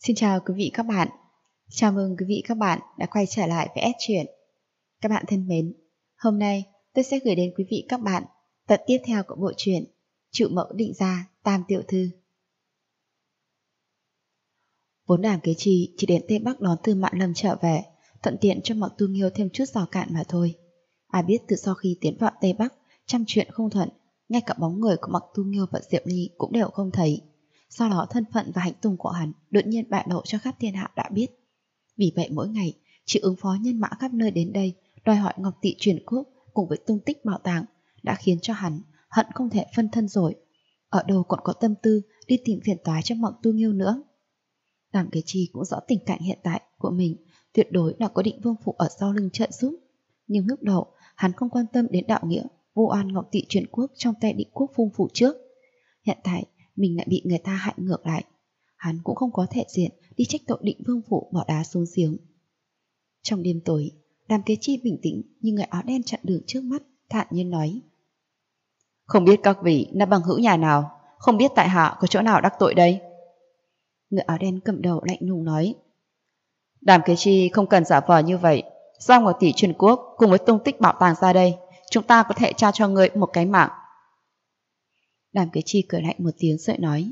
Xin chào quý vị các bạn. Chào mừng quý vị các bạn đã quay trở lại với S Truyện. Các bạn thân mến, hôm nay tôi sẽ gửi đến quý vị các bạn tập tiếp theo của bộ truyện Trụ Mẫu Định Gia Tam Tiểu Thư. Vốn Đàm Kế Trì chỉ đến Tây Bắc đón Tư Mạn Lâm trở về, thuận tiện cho Mạc Tu Nghiêu thêm chút rào cạn mà thôi. Ai biết từ sau khi tiến vào Tây Bắc, trăm chuyện không thuận, ngay cả bóng người của Mạc Tu Nghiêu và Diệp Ly cũng đều không thấy. Sau đó thân phận và hành tung của hắn đột nhiên bại lộ cho khắp thiên hạ đã biết. Vì vậy mỗi ngày chỉ ứng phó nhân mã khắp nơi đến đây đòi hỏi Ngọc Tị truyền quốc cùng với tung tích bảo tàng đã khiến cho hắn hận không thể phân thân rồi. Ở đâu còn có tâm tư đi tìm phiền toái cho Mạc Tu Nghiêu nữa. Đàm Kế Trì cũng rõ tình cảnh hiện tại của mình, tuyệt đối là có Định Vương Phủ ở sau lưng trợ giúp. Nhưng lúc đầu hắn không quan tâm đến đạo nghĩa vô oan Ngọc Tị truyền quốc trong tay Định Quốc Vương Phủ trước. Hiện tại mình lại bị người ta hại ngược lại, hắn cũng không có thể diện đi trách tội Định Vương Phủ bỏ đá xuống giếng. Trong đêm tối, Đàm Kế Chi bình tĩnh như người áo đen chặn đường trước mắt, thản nhiên nói: Không biết các vị là bằng hữu nhà nào, không biết tại hạ có chỗ nào đắc tội đây? Người áo đen cầm đầu lạnh lùng nói: Đàm Kế Chi không cần giả vờ như vậy, giao Ngọc Tỷ truyền quốc cùng với tung tích bảo tàng ra đây, chúng ta có thể trao cho ngươi một cái mạng. Đàm Kế Chi cười lạnh một tiếng rồi nói: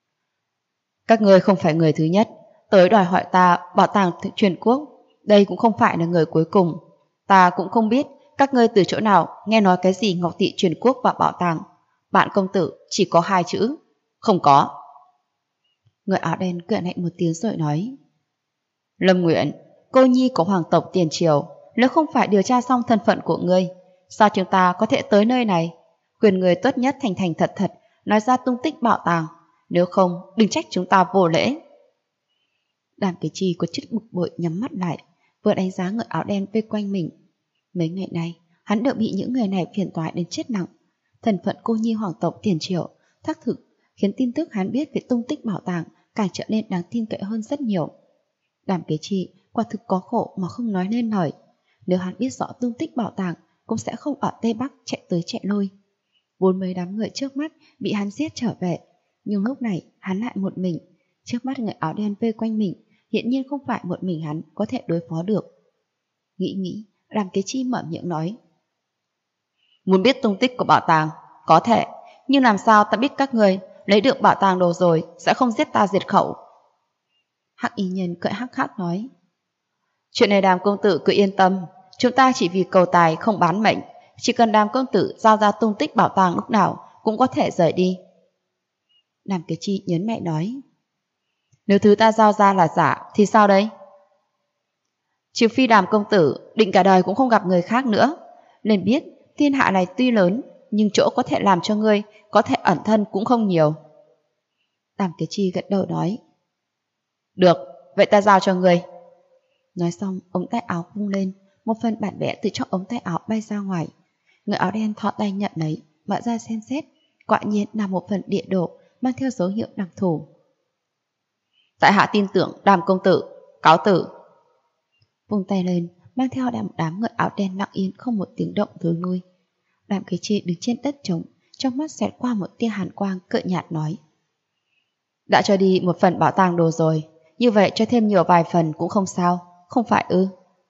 Các ngươi không phải người thứ nhất tới đòi hỏi ta bảo tàng truyền quốc, đây cũng không phải là người cuối cùng. Ta cũng không biết các ngươi từ chỗ nào nghe nói cái gì Ngọc Tị truyền quốc và bảo tàng. Bạn công tử chỉ có 2 chữ: không có. Người áo đen cười lạnh một tiếng rồi nói: Lâm Nguyện, cô nhi của hoàng tộc tiền triều, nếu không phải điều tra xong thân phận của ngươi, sao chúng ta có thể tới nơi này? Khuyên người tốt nhất thành thành thật thật nói ra tung tích bảo tàng, nếu không đừng trách chúng ta vô lễ. Đàm Kế Chi có chút bực bội nhắm mắt lại, vừa đánh giá người áo đen vây quanh mình. Mấy ngày nay hắn đều bị những người này phiền toái đến chết nặng. Thân phận cô nhi hoàng tộc tiền triều xác thực khiến tin tức hắn biết về tung tích bảo tàng càng trở nên đáng tin cậy hơn rất nhiều. Đàm Kế Chi quả thực có khổ mà không nói nên lời. Nếu hắn biết rõ tung tích bảo tàng cũng sẽ không ở Tây Bắc chạy tới chạy lui. Vốn mấy đám người trước mắt bị hắn giết trở về, nhưng lúc này hắn lại một mình. Trước mắt người áo đen vây quanh mình, hiện nhiên không phải một mình hắn có thể đối phó được. Nghĩ, Đàm Kế Chi mở miệng nói: Muốn biết tung tích của bảo tàng, có thể, nhưng làm sao ta biết các người lấy được bảo tàng đồ rồi sẽ không giết ta diệt khẩu? Hắc y nhân cười hắc hắc nói: Chuyện này Đàm công tử cứ yên tâm, chúng ta chỉ vì cầu tài không bán mệnh, chỉ cần Đàm công tử giao ra tung tích bảo tàng lúc nào cũng có thể rời đi. Đàm Kế Chi nhấn mạnh nói: Nếu thứ ta giao ra là giả thì sao đây? Trừ phi Đàm công tử định cả đời cũng không gặp người khác nữa, nên biết thiên hạ này tuy lớn nhưng chỗ có thể làm cho ngươi có thể ẩn thân cũng không nhiều. Đàm Kế Chi gật đầu nói: Được, vậy ta giao cho ngươi. Nói xong ống tay áo vung lên, một phần bản vẽ từ trong ống tay áo bay ra ngoài. Người áo đen thọ tay nhận lấy, mở ra xem xét, quả nhiên là một phần địa đồ mang theo dấu hiệu đặc thù. Tại hạ tin tưởng Đàm công tử, cáo tử. Vung tay lên, mang theo đám người áo đen lặng yên không một tiếng động thối lui. Đàm Kế Chi đứng trên đất trống, trong mắt xẹt qua một tia hàn quang cợt nhạt nói: Đã cho đi một phần bảo tàng đồ rồi, như vậy cho thêm nhiều vài phần cũng không sao, không phải ư?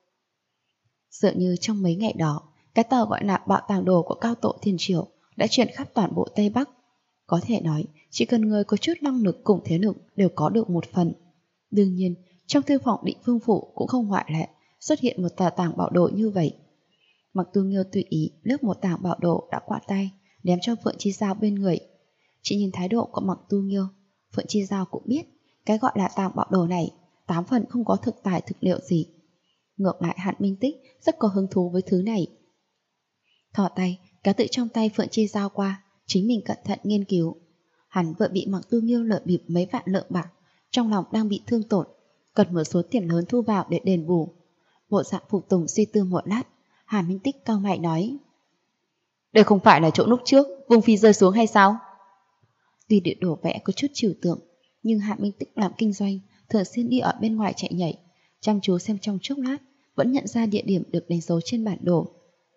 Dường như trong mấy ngày đó, cái tờ gọi là bảo tàng đồ của cao tổ thiên triều đã truyền khắp toàn bộ Tây Bắc. Có thể nói, chỉ cần người có chút năng lực cùng thế lực đều có được một phần. Đương nhiên, trong thư phòng Định Vương Phủ cũng không ngoại lệ, xuất hiện một tờ tàng bảo đồ như vậy. Mạc Tu Nghiêu tùy ý lướt một tàng bảo đồ đã qua tay, đem cho Phượng Chi Giao bên người. Chỉ nhìn thái độ của Mạc Tu Nghiêu, Phượng Chi Giao cũng biết cái gọi là tàng bảo đồ này 8 phần không có thực tài thực liệu gì. Ngược lại Hạn Minh Tích rất có hứng thú với thứ này. Thỏ tay kéo tự trong tay Phượng Chi Giao qua, chính mình cẩn thận nghiên cứu. Hắn vừa bị Mạc Tu Nghiêu lợi bịp mấy vạn lượng bạc, trong lòng đang bị thương tổn, cần một số tiền lớn thu vào để đền bù. Bộ dạng phục tùng suy tư một lát, Hàn Minh Tích cau mày nói: Đây không phải là chỗ lúc trước Vương Phi rơi xuống hay sao? Tuy địa đồ vẽ có chút trừu tượng, nhưng Hàn Minh Tích làm kinh doanh, thường xuyên đi ở bên ngoài chạy nhảy, chăm chú xem trong chốc lát, vẫn nhận ra địa điểm được đánh dấu trên bản đồ.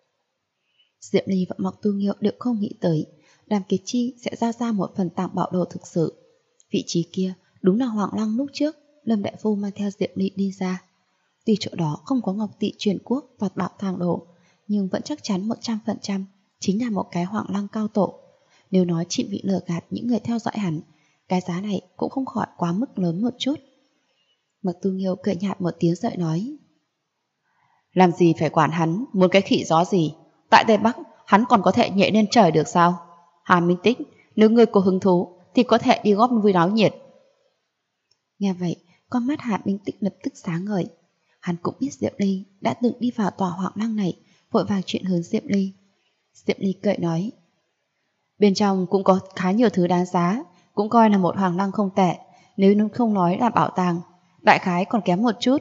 Diệp Ly và Mạc Tu Nghiêu đều không nghĩ tới Đàm Kế Chi sẽ giao ra một phần tàng bảo đồ thực sự. Vị trí kia đúng là Hoàng Lăng lúc trước Lâm đại phu mang theo Diệp Ly đi ra. Tuy chỗ đó không có ngọc tỵ truyền quốc và bảo tàng đồ, nhưng vẫn chắc chắn 100% chính là một cái Hoàng Lăng cao tổ. Nếu nói chị bị lừa gạt những người theo dõi hắn, cái giá này cũng không khỏi quá mức lớn một chút. Mạc Tu Nghiêu cười nhạt một tiếng rồi nói: làm gì phải quản hắn, muốn cái khỉ gió gì? Tại Tây Bắc, hắn còn có thể nhảy lên trời được sao? Hà Minh Tích, nếu ngươi có hứng thú thì có thể đi góp vui náo nhiệt. Nghe vậy, con mắt Hà Minh Tích lập tức sáng ngời. Hắn cũng biết Diệp Ly đã từng đi vào tòa Hoàng Lăng này, vội vàng chuyện hướng Diệp Ly. Diệp Ly cười nói: bên trong cũng có khá nhiều thứ đáng giá, cũng coi là một Hoàng Lăng không tệ, nếu không nói là bảo tàng, đại khái còn kém một chút.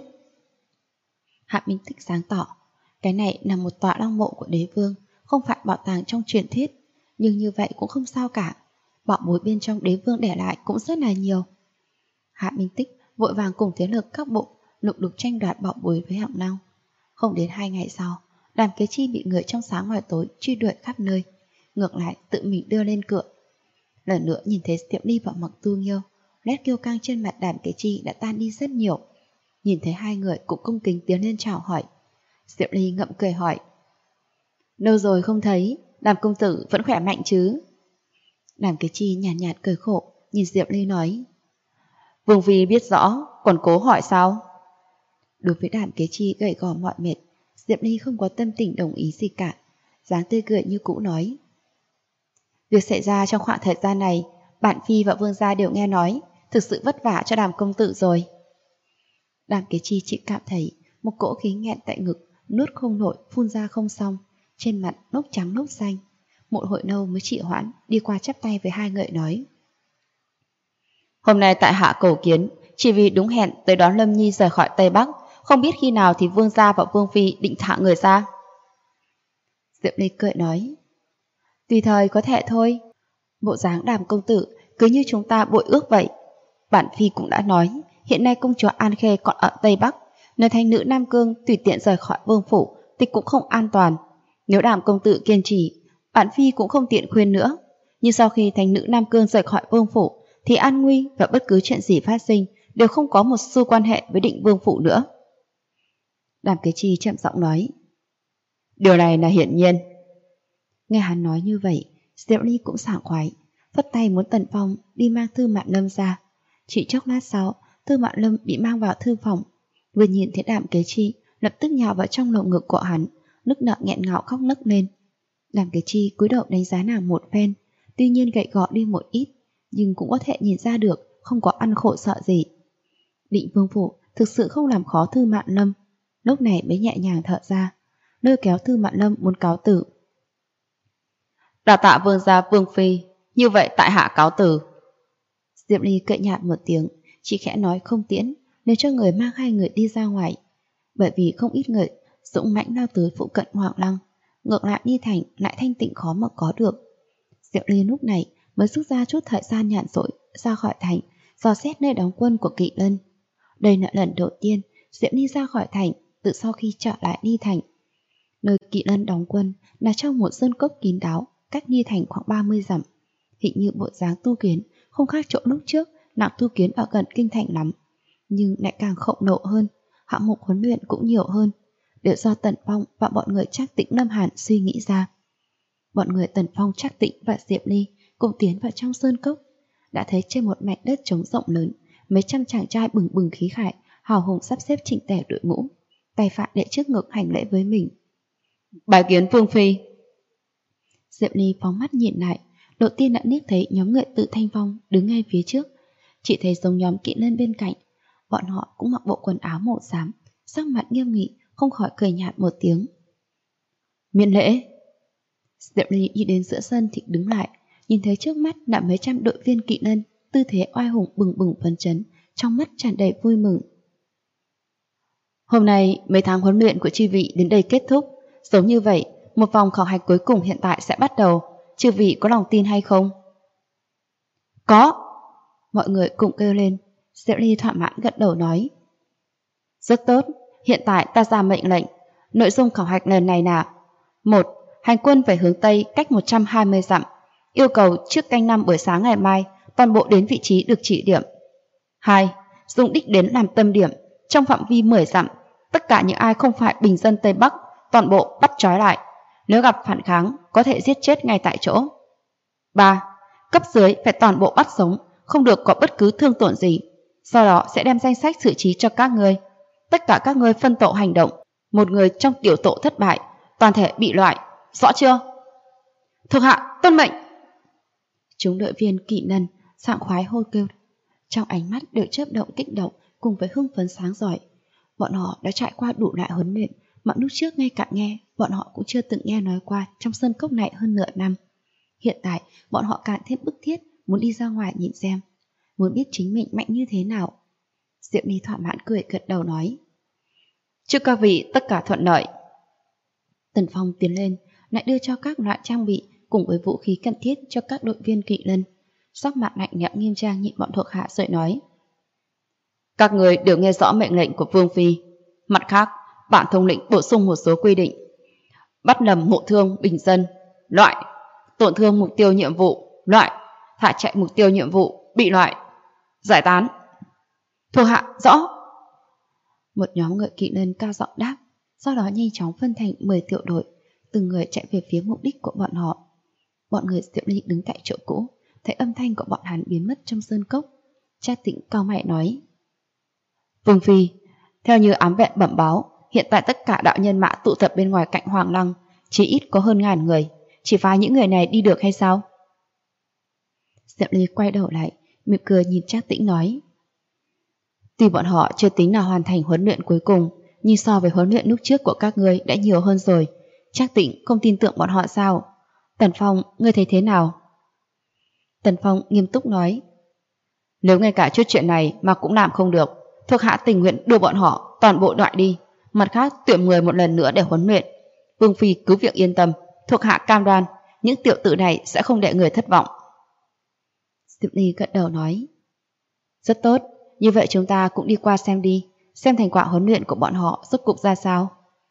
Hạ Minh Tích sáng tỏ, cái này là một tọa lăng mộ của đế vương, không phải bảo tàng trong truyền thuyết, nhưng như vậy cũng không sao cả, bảo bối bên trong đế vương để lại cũng rất là nhiều. Hạ Minh Tích vội vàng cùng thế lực các bộ lục đục tranh đoạt bảo bối với Hạng Năng. Không đến 2 ngày sau, Đàm Kế Chi bị người trong sáng ngoài tối truy đuổi khắp nơi, ngược lại tự mình đưa lên cửa. Lần nữa nhìn thấy Diệp Ly và Mạc Tu Nghiêu, nét kiêu căng trên mặt Đàm Kế Chi đã tan đi rất nhiều. Nhìn thấy hai người cũng cung kính tiến lên chào hỏi. Diệp Ly ngậm cười hỏi: lâu rồi không thấy, Đàm công tử vẫn khỏe mạnh chứ? Đàm Kế Chi nhàn nhạt cười khổ, nhìn Diệp Ly nói: Vương phi biết rõ, còn cố hỏi sao? Đối với Đàm Kế Chi gầy gò mỏi mệt, Diệp Ly không có tâm tình đồng ý gì cả, dáng tươi cười như cũ nói: việc xảy ra trong khoảng thời gian này, bản phi và vương gia đều nghe nói, thực sự vất vả cho Đàm công tử rồi. Đàm Kế Chi chỉ cảm thấy một cỗ khí nghẹn tại ngực, nuốt không nổi, phun ra không xong, trên mặt nốt trắng nốt xanh. Một hồi lâu mới chịu hoãn, đi qua chắp tay với hai người nói: hôm nay tại hạ cầu kiến, chỉ vì đúng hẹn tới đón Lâm Nhi rời khỏi Tây Bắc, không biết khi nào thì vương gia và vương phi định thả người ra. Diệp Ly cười nói: tùy thời có thể thôi. Bộ dáng Đàm công tử cứ như chúng ta bội ước vậy. Bản phi cũng đã nói, hiện nay công chúa An Khê còn ở Tây Bắc, nơi thành nữ Nam Cương tùy tiện rời khỏi vương phủ thì cũng không an toàn. Nếu Đàm công tử kiên trì, bản phi cũng không tiện khuyên nữa. Nhưng sau khi thành nữ Nam Cương rời khỏi vương phủ thì an nguy và bất cứ chuyện gì phát sinh đều không có một xu quan hệ với Định vương phủ nữa. Đàm Kế Chi chậm giọng nói: điều này là hiển nhiên. Nghe hắn nói như vậy, Diệp Ly cũng sảng khoái, phất tay muốn Tần Phong đi mang Thư Mạn Lâm ra. Chỉ chốc lát sau, Thư Mạn Lâm bị mang vào thư phòng. Vừa nhìn thấy Đàm Kế Chi, lập tức nhào vào trong lồng ngực của hắn, nức nở nghẹn ngào khóc nấc lên. Đàm Kế Chi cúi đầu đánh giá nàng một phen, tuy nhiên gầy gò đi một ít, nhưng cũng có thể nhìn ra được không có ăn khổ sợ gì. Định vương phủ thực sự không làm khó Thư Mạn Lâm, lúc này mới nhẹ nhàng thở ra, lôi kéo Thư Mạn Lâm muốn cáo tử. Đà tạ vương gia vương phi, như vậy tại hạ cáo từ. Diệp Ly cười nhạt một tiếng, chỉ khẽ nói không tiễn, nên cho người mang hai người đi ra ngoài. Bởi vì không ít người dũng mãnh lao tới phụ cận Hoàng Lăng, ngược lại đi thành lại thanh tịnh khó mà có được. Diệp Ly lúc này mới rút ra chút thời gian nhàn rỗi ra khỏi thành, dò xét nơi đóng quân của Kỵ Lân. Đây là lần đầu tiên Diệp Ly ra khỏi thành từ sau khi trở lại Ni Thành. Nơi Kỵ Lân đóng quân là trong một sơn cốc kín đáo, cách Ni Thành khoảng 30 dặm. Hình như bộ dáng tu kiến không khác chỗ lúc trước nàng tu kiến ở gần kinh thành lắm, nhưng lại càng khổng lồ hơn, hạng mục huấn luyện cũng nhiều hơn, đều do Tần Phong và bọn người Trác Tĩnh Lâm Hàn suy nghĩ ra. Bọn người Tần Phong, Trác Tĩnh và Diệp Ly cùng tiến vào trong sơn cốc, đã thấy trên một mảnh đất trống rộng lớn, mấy trăm chàng trai bừng bừng khí khải, hào hùng sắp xếp chỉnh tề đội ngũ, tay phải đệ trước ngực hành lễ với mình. Bái kiến vương phi. Diệp Ly phóng mắt nhìn lại, đầu tiên đã liếc thấy nhóm người Tự Thanh Phong đứng ngay phía trước, chỉ thấy giống nhóm Kỵ Lân bên cạnh. Bọn họ cũng mặc bộ quần áo màu xám, sắc mặt nghiêm nghị, không khỏi cười nhạt một tiếng. Miễn lễ. Diệp Ly đi đến giữa sân thì đứng lại, nhìn thấy trước mắt là mấy trăm đội viên Kỵ Lân, tư thế oai hùng bừng bừng phấn chấn, trong mắt tràn đầy vui mừng. Hôm nay mấy tháng huấn luyện của chư vị đến đây kết thúc, giống như vậy, một vòng khảo hạch cuối cùng hiện tại sẽ bắt đầu, chư vị có lòng tin hay không? Có. Mọi người cùng kêu lên. Diệp Ly thỏa mãn gật đầu nói: rất tốt, hiện tại ta ra mệnh lệnh. Nội dung khảo hạch lần này là: 1. Hành quân về hướng Tây cách 120 dặm, yêu cầu trước canh 5 buổi sáng ngày mai toàn bộ đến vị trí được chỉ điểm. 2. dùng đích đến làm tâm điểm, trong phạm vi 10 dặm, tất cả những ai không phải bình dân Tây Bắc, toàn bộ bắt trói lại. Nếu gặp phản kháng, có thể giết chết ngay tại chỗ. 3. Cấp dưới phải toàn bộ bắt sống, không được có bất cứ thương tổn gì. Sau đó sẽ đem danh sách xử trí cho các ngươi. Tất cả các ngươi phân tổ hành động. Một người trong tiểu tổ thất bại, toàn thể bị loại. Rõ chưa? Thuộc hạ tuân mệnh. Chúng đội viên kỵ nân sảng khoái hô kêu, trong ánh mắt đều chớp động kích động cùng với hưng phấn sáng giỏi. Bọn họ đã trải qua đủ loại huấn luyện mà lúc trước ngay cả nghe bọn họ cũng chưa từng nghe nói qua trong sân cốc này hơn nửa năm. Hiện tại bọn họ càng thêm bức thiết muốn đi ra ngoài nhìn xem, muốn biết chính mình mạnh như thế nào. Diệu Ly thỏa mãn cười gật đầu nói, chúc các vị tất cả thuận lợi. Tần Phong tiến lên lại đưa cho các loại trang bị cùng với vũ khí cần thiết cho các đội viên kỵ lân, sắc mặt lạnh lẽo nghiêm trang nhịn bọn thuộc hạ rồi nói, các người đều nghe rõ mệnh lệnh của Vương Phi. Mặt khác, bản thống lĩnh bổ sung một số quy định. Bắt lầm ngộ thương bình dân, loại. Tổn thương mục tiêu nhiệm vụ, loại. Thả chạy mục tiêu nhiệm vụ, bị loại. Giải tán. Thuộc hạ rõ. Một nhóm ngựa kỵ lân cao giọng đáp, sau đó nhanh chóng phân thành 10 tiểu đội, từng người chạy về phía mục đích của bọn họ. Bọn người Diệu Ly đứng tại chỗ cũ, thấy âm thanh của bọn hắn biến mất trong sơn cốc. Trác Tĩnh cau mày nói, Vương Phi, theo như ám vệ bẩm báo, hiện tại tất cả đạo nhân mã tụ tập bên ngoài cạnh Hoàng Lăng, chỉ ít có hơn 1000 người, chỉ phái những người này đi được hay sao? Diệu Ly quay đầu lại, mỉm cười nhìn Trác Tĩnh nói, tuy bọn họ chưa tính nào hoàn thành huấn luyện cuối cùng, nhưng so với huấn luyện lúc trước của các ngươi đã nhiều hơn rồi. Trác Tĩnh không tin tưởng bọn họ sao? Tần Phong, ngươi thấy thế nào? Tần Phong nghiêm túc nói, nếu ngay cả chút chuyện này mà cũng làm không được, thuộc hạ tình nguyện đưa bọn họ toàn bộ loại đi, mặt khác tuyển người một lần nữa để huấn luyện. Vương Phi cứ việc yên tâm, thuộc hạ cam đoan những tiểu tử này sẽ không để người thất vọng. Diệp Ly gật đầu nói, rất tốt, như vậy chúng ta cũng đi qua xem đi, xem thành quả huấn luyện của bọn họ rốt cục ra sao.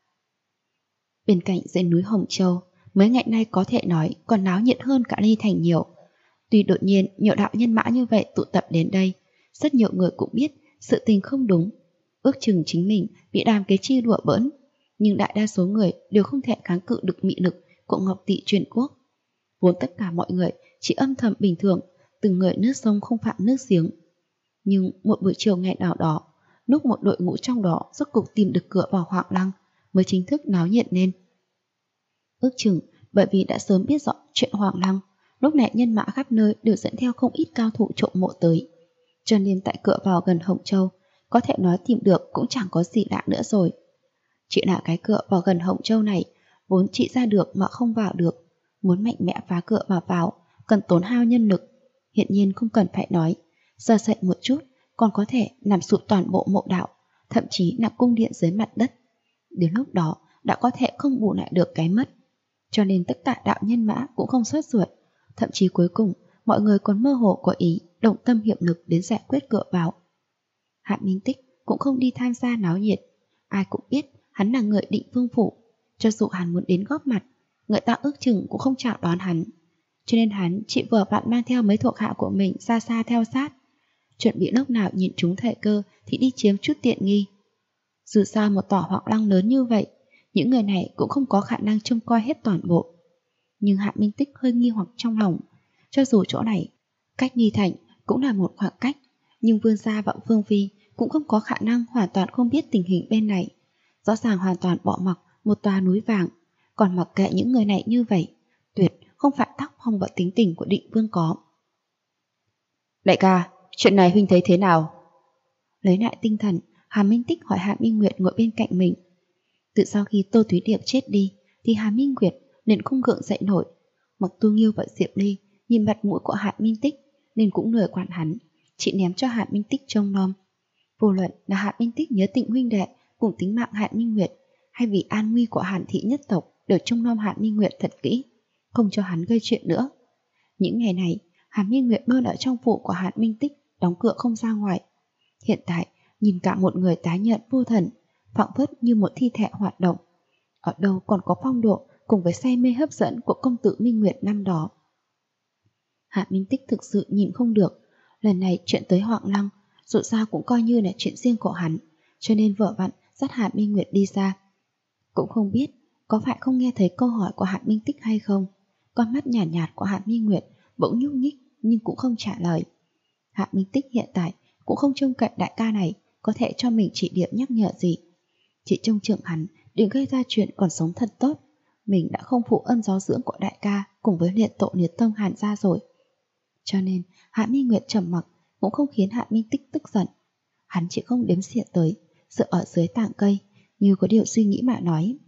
Bên cạnh dãy núi Hồng Châu, mấy ngày nay có thể nói còn náo nhiệt hơn cả Ly Thành nhiều. Tuy đột nhiên nhiều đạo nhân mã như vậy tụ tập đến đây, rất nhiều người cũng biết sự tình không đúng, ước chừng chính mình bị đàm kế chi đùa bỡn, nhưng đại đa số người đều không thể kháng cự được mị lực của Ngọc Tỵ Truyền Quốc. Vốn tất cả mọi người chỉ âm thầm bình thường, từng người nước sông không phạm nước giếng. Nhưng một buổi chiều ngày nào đó, lúc một đội ngũ trong đó rốt cục tìm được cửa vào Hoàng Lăng, mới chính thức náo nhiệt lên. Ước chừng bởi vì đã sớm biết rõ chuyện Hoàng Lăng, lúc này nhân mã khắp nơi đều dẫn theo không ít cao thủ trộm mộ tới, cho nên tại cửa vào gần Hồng Châu, có thể nói tìm được cũng chẳng có gì lạ nữa rồi. Chỉ là cái cửa vào gần Hồng Châu này vốn chỉ ra được mà không vào được, muốn mạnh mẽ phá cửa mà vào cần tốn hao nhân lực. Hiện nhiên không cần phải nói, sơ sẩy một chút còn có thể làm sụp toàn bộ mộ đạo, thậm chí là cung điện dưới mặt đất. Đến lúc đó đã có thể không bù lại được cái mất. Cho nên tất cả đạo nhân mã cũng không sốt ruột, thậm chí cuối cùng mọi người còn mơ hồ có ý động tâm hiệp lực đến giải quyết cửa vào. Hạ Minh Tích cũng không đi tham gia náo nhiệt, ai cũng biết hắn là người Định Vương phủ, cho dù hắn muốn đến góp mặt, người ta ước chừng cũng không chào đón hắn. Cho nên hắn chỉ vừa vặn mang theo mấy thuộc hạ của mình xa xa theo sát, chuẩn bị lúc nào nhìn trúng thời cơ thì đi chiếm chút tiện nghi. Dù sao một tòa Hoàng Lăng lớn như vậy, những người này cũng không có khả năng trông coi hết toàn bộ. Nhưng Hạ Minh Tích hơi nghi hoặc trong lòng, cho dù chỗ này cách Nghi Thành cũng là một khoảng cách, nhưng Vương gia và Vương Phi cũng không có khả năng hoàn toàn không biết tình hình bên này. Rõ ràng hoàn toàn bỏ mặc một tòa núi vàng, còn mặc kệ những người này như vậy, tuyệt không phải tác phong và tính tình của Định Vương có. Đại ca, chuyện này huynh thấy thế nào? Lấy lại tinh thần, Hà Minh Tích hỏi Hạ Minh Nguyệt ngồi bên cạnh mình. Từ sau khi Tô Thúy Điệp chết đi thì Hà Minh Nguyệt nên không gượng dậy nổi. Mặc Tu Nghiêu và Diệp Ly nhìn mặt mũi của Hạ Minh Tích nên cũng lười quản hắn, chỉ ném cho Hạ Minh Tích trông nom. Vô luận là Hạ Minh Tích nhớ Tịnh huynh đệ cùng tính mạng Hạ Minh Nguyệt, hay vì an nguy của Hàn thị nhất tộc đều trông nom Hạ Minh Nguyệt thật kỹ, không cho hắn gây chuyện nữa. Những ngày này, Hạ Minh Nguyệt luôn ở trong phủ của Hạ Minh Tích, đóng cửa không ra ngoài. Hiện tại nhìn cả một người tái nhợt vô thần, phảng phất như một thi thể hoạt động. Ở đâu còn có phong độ cùng với say mê hấp dẫn của công tử Minh Nguyệt năm đó. Hạ Minh Tích thực sự nhìn không được, lần này chuyện tới Hoàng Lăng dù sao cũng coi như là chuyện riêng của hắn, cho nên vợ vặn dắt Hạ Minh Nguyệt đi ra. Cũng không biết có phải không nghe thấy câu hỏi của Hạ Minh Tích hay không, con mắt nhạt nhạt của Hạ Minh Nguyệt bỗng nhúc nhích nhưng cũng không trả lời. Hạ Minh Tích hiện tại cũng không trông cậy đại ca này có thể cho mình chỉ điểm nhắc nhở gì. Chỉ trông chừng hắn đừng gây ra chuyện còn sống thật tốt. Mình đã không phụ ơn giáo dưỡng của đại ca cùng với liệt tổ liệt tông Hàn gia rồi. Cho nên Hạ Minh Nguyệt trầm mặc cũng không khiến Hạ Minh Tích tức giận. Hắn chỉ không đếm xỉa tới, dựa ở dưới tảng cây, như có điều suy nghĩ mà nói.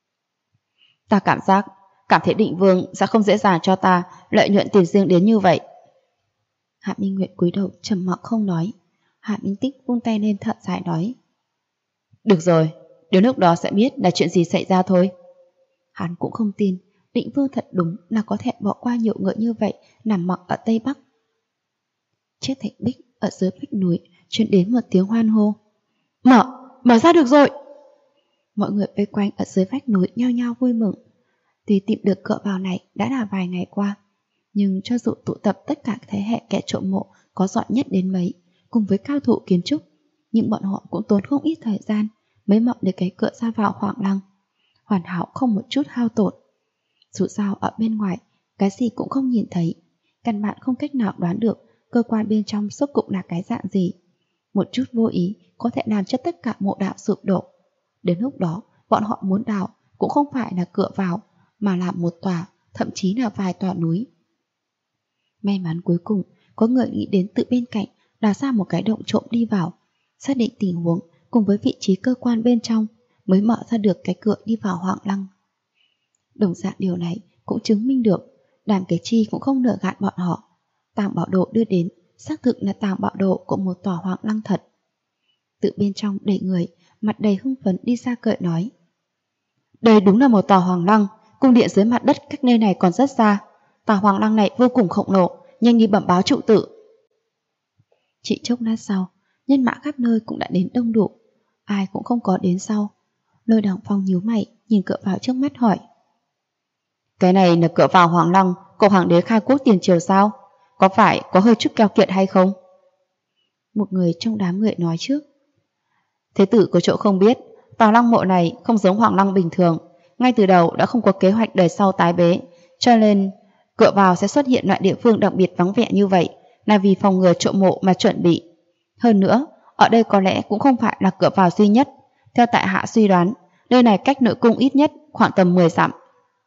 Ta cảm thấy Định Vương sẽ không dễ dàng cho ta lợi nhuận tiền riêng đến như vậy. Hạ Minh Nguyệt cúi đầu trầm mặc không nói. Hạ Minh Tích vung tay lên thở dài nói. Được rồi, đến lúc đó sẽ biết là chuyện gì xảy ra thôi. Hắn cũng không tin Định Vương thật đúng là có thể bỏ qua nhiều người như vậy nằm mặc ở Tây Bắc. Chiếc thạch bích ở dưới vách núi truyền đến một tiếng hoan hô. Mở ra được rồi. Mọi người vây quanh ở dưới vách núi nhao nhao vui mừng. Tuy tìm được cửa vào này đã là vài ngày qua, nhưng cho dù tụ tập tất cả thế hệ kẻ trộm mộ có giỏi nhất đến mấy, cùng với cao thủ kiến trúc, nhưng bọn họ cũng tốn không ít thời gian mới mọc được cái cửa ra vào Hoàng Lăng, hoàn hảo không một chút hao tổn. Dù sao ở bên ngoài cái gì cũng không nhìn thấy, căn bản không cách nào đoán được cơ quan bên trong rốt cuộc là cái dạng gì. Một chút vô ý có thể làm cho tất cả mộ đạo sụp đổ. Đến lúc đó bọn họ muốn đào cũng không phải là cửa vào, mà là một tòa, thậm chí là vài tòa núi. May mắn cuối cùng có người nghĩ đến từ bên cạnh đào ra một cái động trộm đi vào, xác định tình huống cùng với vị trí cơ quan bên trong mới mở ra được cái cửa đi vào Hoàng Lăng. Đồng dạng điều này cũng chứng minh được Đàm Kế Chi cũng không lừa gạt bọn họ. Tàng bảo đồ đưa đến xác thực là tàng bảo đồ của một tòa Hoàng Lăng thật. Từ bên trong đầy người, mặt đầy hưng phấn đi ra cởi nói. Đây đúng là một tòa Hoàng Lăng, cung điện dưới mặt đất cách nơi này còn rất xa. Tòa Hoàng Lăng này vô cùng khổng lồ, nhanh đi bẩm báo trụ tử. Chỉ chốc lát sau, nhân mã khắp nơi cũng đã đến đông đủ, ai cũng không có đến sau. Lôi Đằng Phong nhíu mày nhìn cửa vào trước mắt hỏi. Cái này là cửa vào Hoàng Lăng của Hoàng đế khai quốc tiền triều sao? Có phải có hơi chút keo kiệt hay không? Một người trong đám người nói trước. Thế tử có chỗ không biết, tòa lăng mộ này không giống Hoàng Lăng bình thường, ngay từ đầu đã không có kế hoạch đời sau tái bế, cho nên cửa vào sẽ xuất hiện loại địa phương đặc biệt vắng vẻ như vậy là vì phòng ngừa trộm mộ mà chuẩn bị. Hơn nữa, ở đây có lẽ cũng không phải là cửa vào duy nhất. Theo tại hạ suy đoán, nơi này cách nội cung ít nhất khoảng tầm 10 dặm.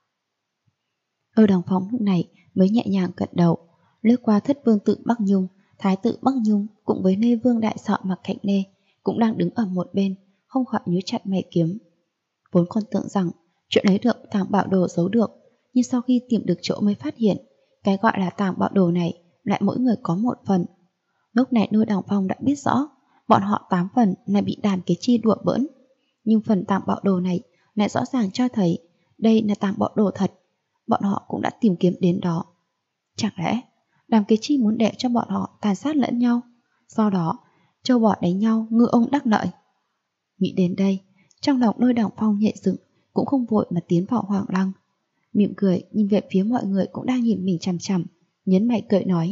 Lôi Đằng Phong lúc này mới nhẹ nhàng gật đầu, lướt qua Thất Vương tự Bắc Nhung, Thái tử Bắc Nhung cùng với Lê Vương đại sọ Mạc Cạnh Lê cũng đang đứng ở một bên, không khỏi nhíu chặt mày kiếm. Vốn còn tưởng rằng chuyện lấy được tàng bảo đồ giấu được, nhưng sau khi tìm được chỗ mới phát hiện cái gọi là tàng bảo đồ này lại mỗi người có một phần. Lúc này Lôi Đằng Phong đã biết rõ bọn họ 8 phần lại bị Đàm Kế Chi đùa bỡn, nhưng phần tàng bảo đồ này lại rõ ràng cho thấy đây là tàng bảo đồ thật. Bọn họ cũng đã tìm kiếm đến đó. Chẳng lẽ Đàm Kế Chi muốn để cho bọn họ tàn sát lẫn nhau, sau đó trâu bò đánh nhau ngư ông đắc lợi? Nghĩ đến đây, trong lòng Lôi Đằng Phong nhẹ dựng, cũng không vội mà tiến vào Hoàng Lăng. Mỉm cười nhìn về phía mọi người cũng đang nhìn mình chằm chằm, nhấn mày cười nói.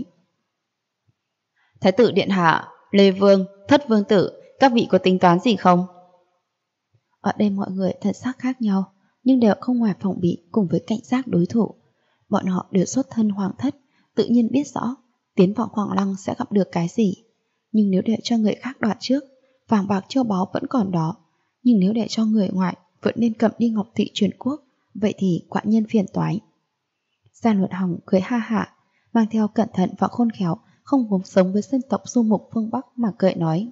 Thái tử điện hạ, Lê Vương, Thất Vương tử, các vị có tính toán gì không? Ở đây mọi người thật sắc khác nhau, nhưng đều không ngoài phòng bị cùng với cảnh giác đối thủ. Bọn họ đều xuất thân hoàng thất, tự nhiên biết rõ tiến vào Hoàng Lăng sẽ gặp được cái gì. Nhưng nếu để cho người khác đoạt trước, vàng bạc châu báu vẫn còn đó. Nhưng nếu để cho người ngoại vẫn nên cầm đi ngọc thị truyền quốc, vậy thì quả nhiên phiền toái. Gia Luật Hồng cười ha hả, mang theo cẩn thận và khôn khéo, không vốn sống với dân tộc du mục phương Bắc mà cười nói.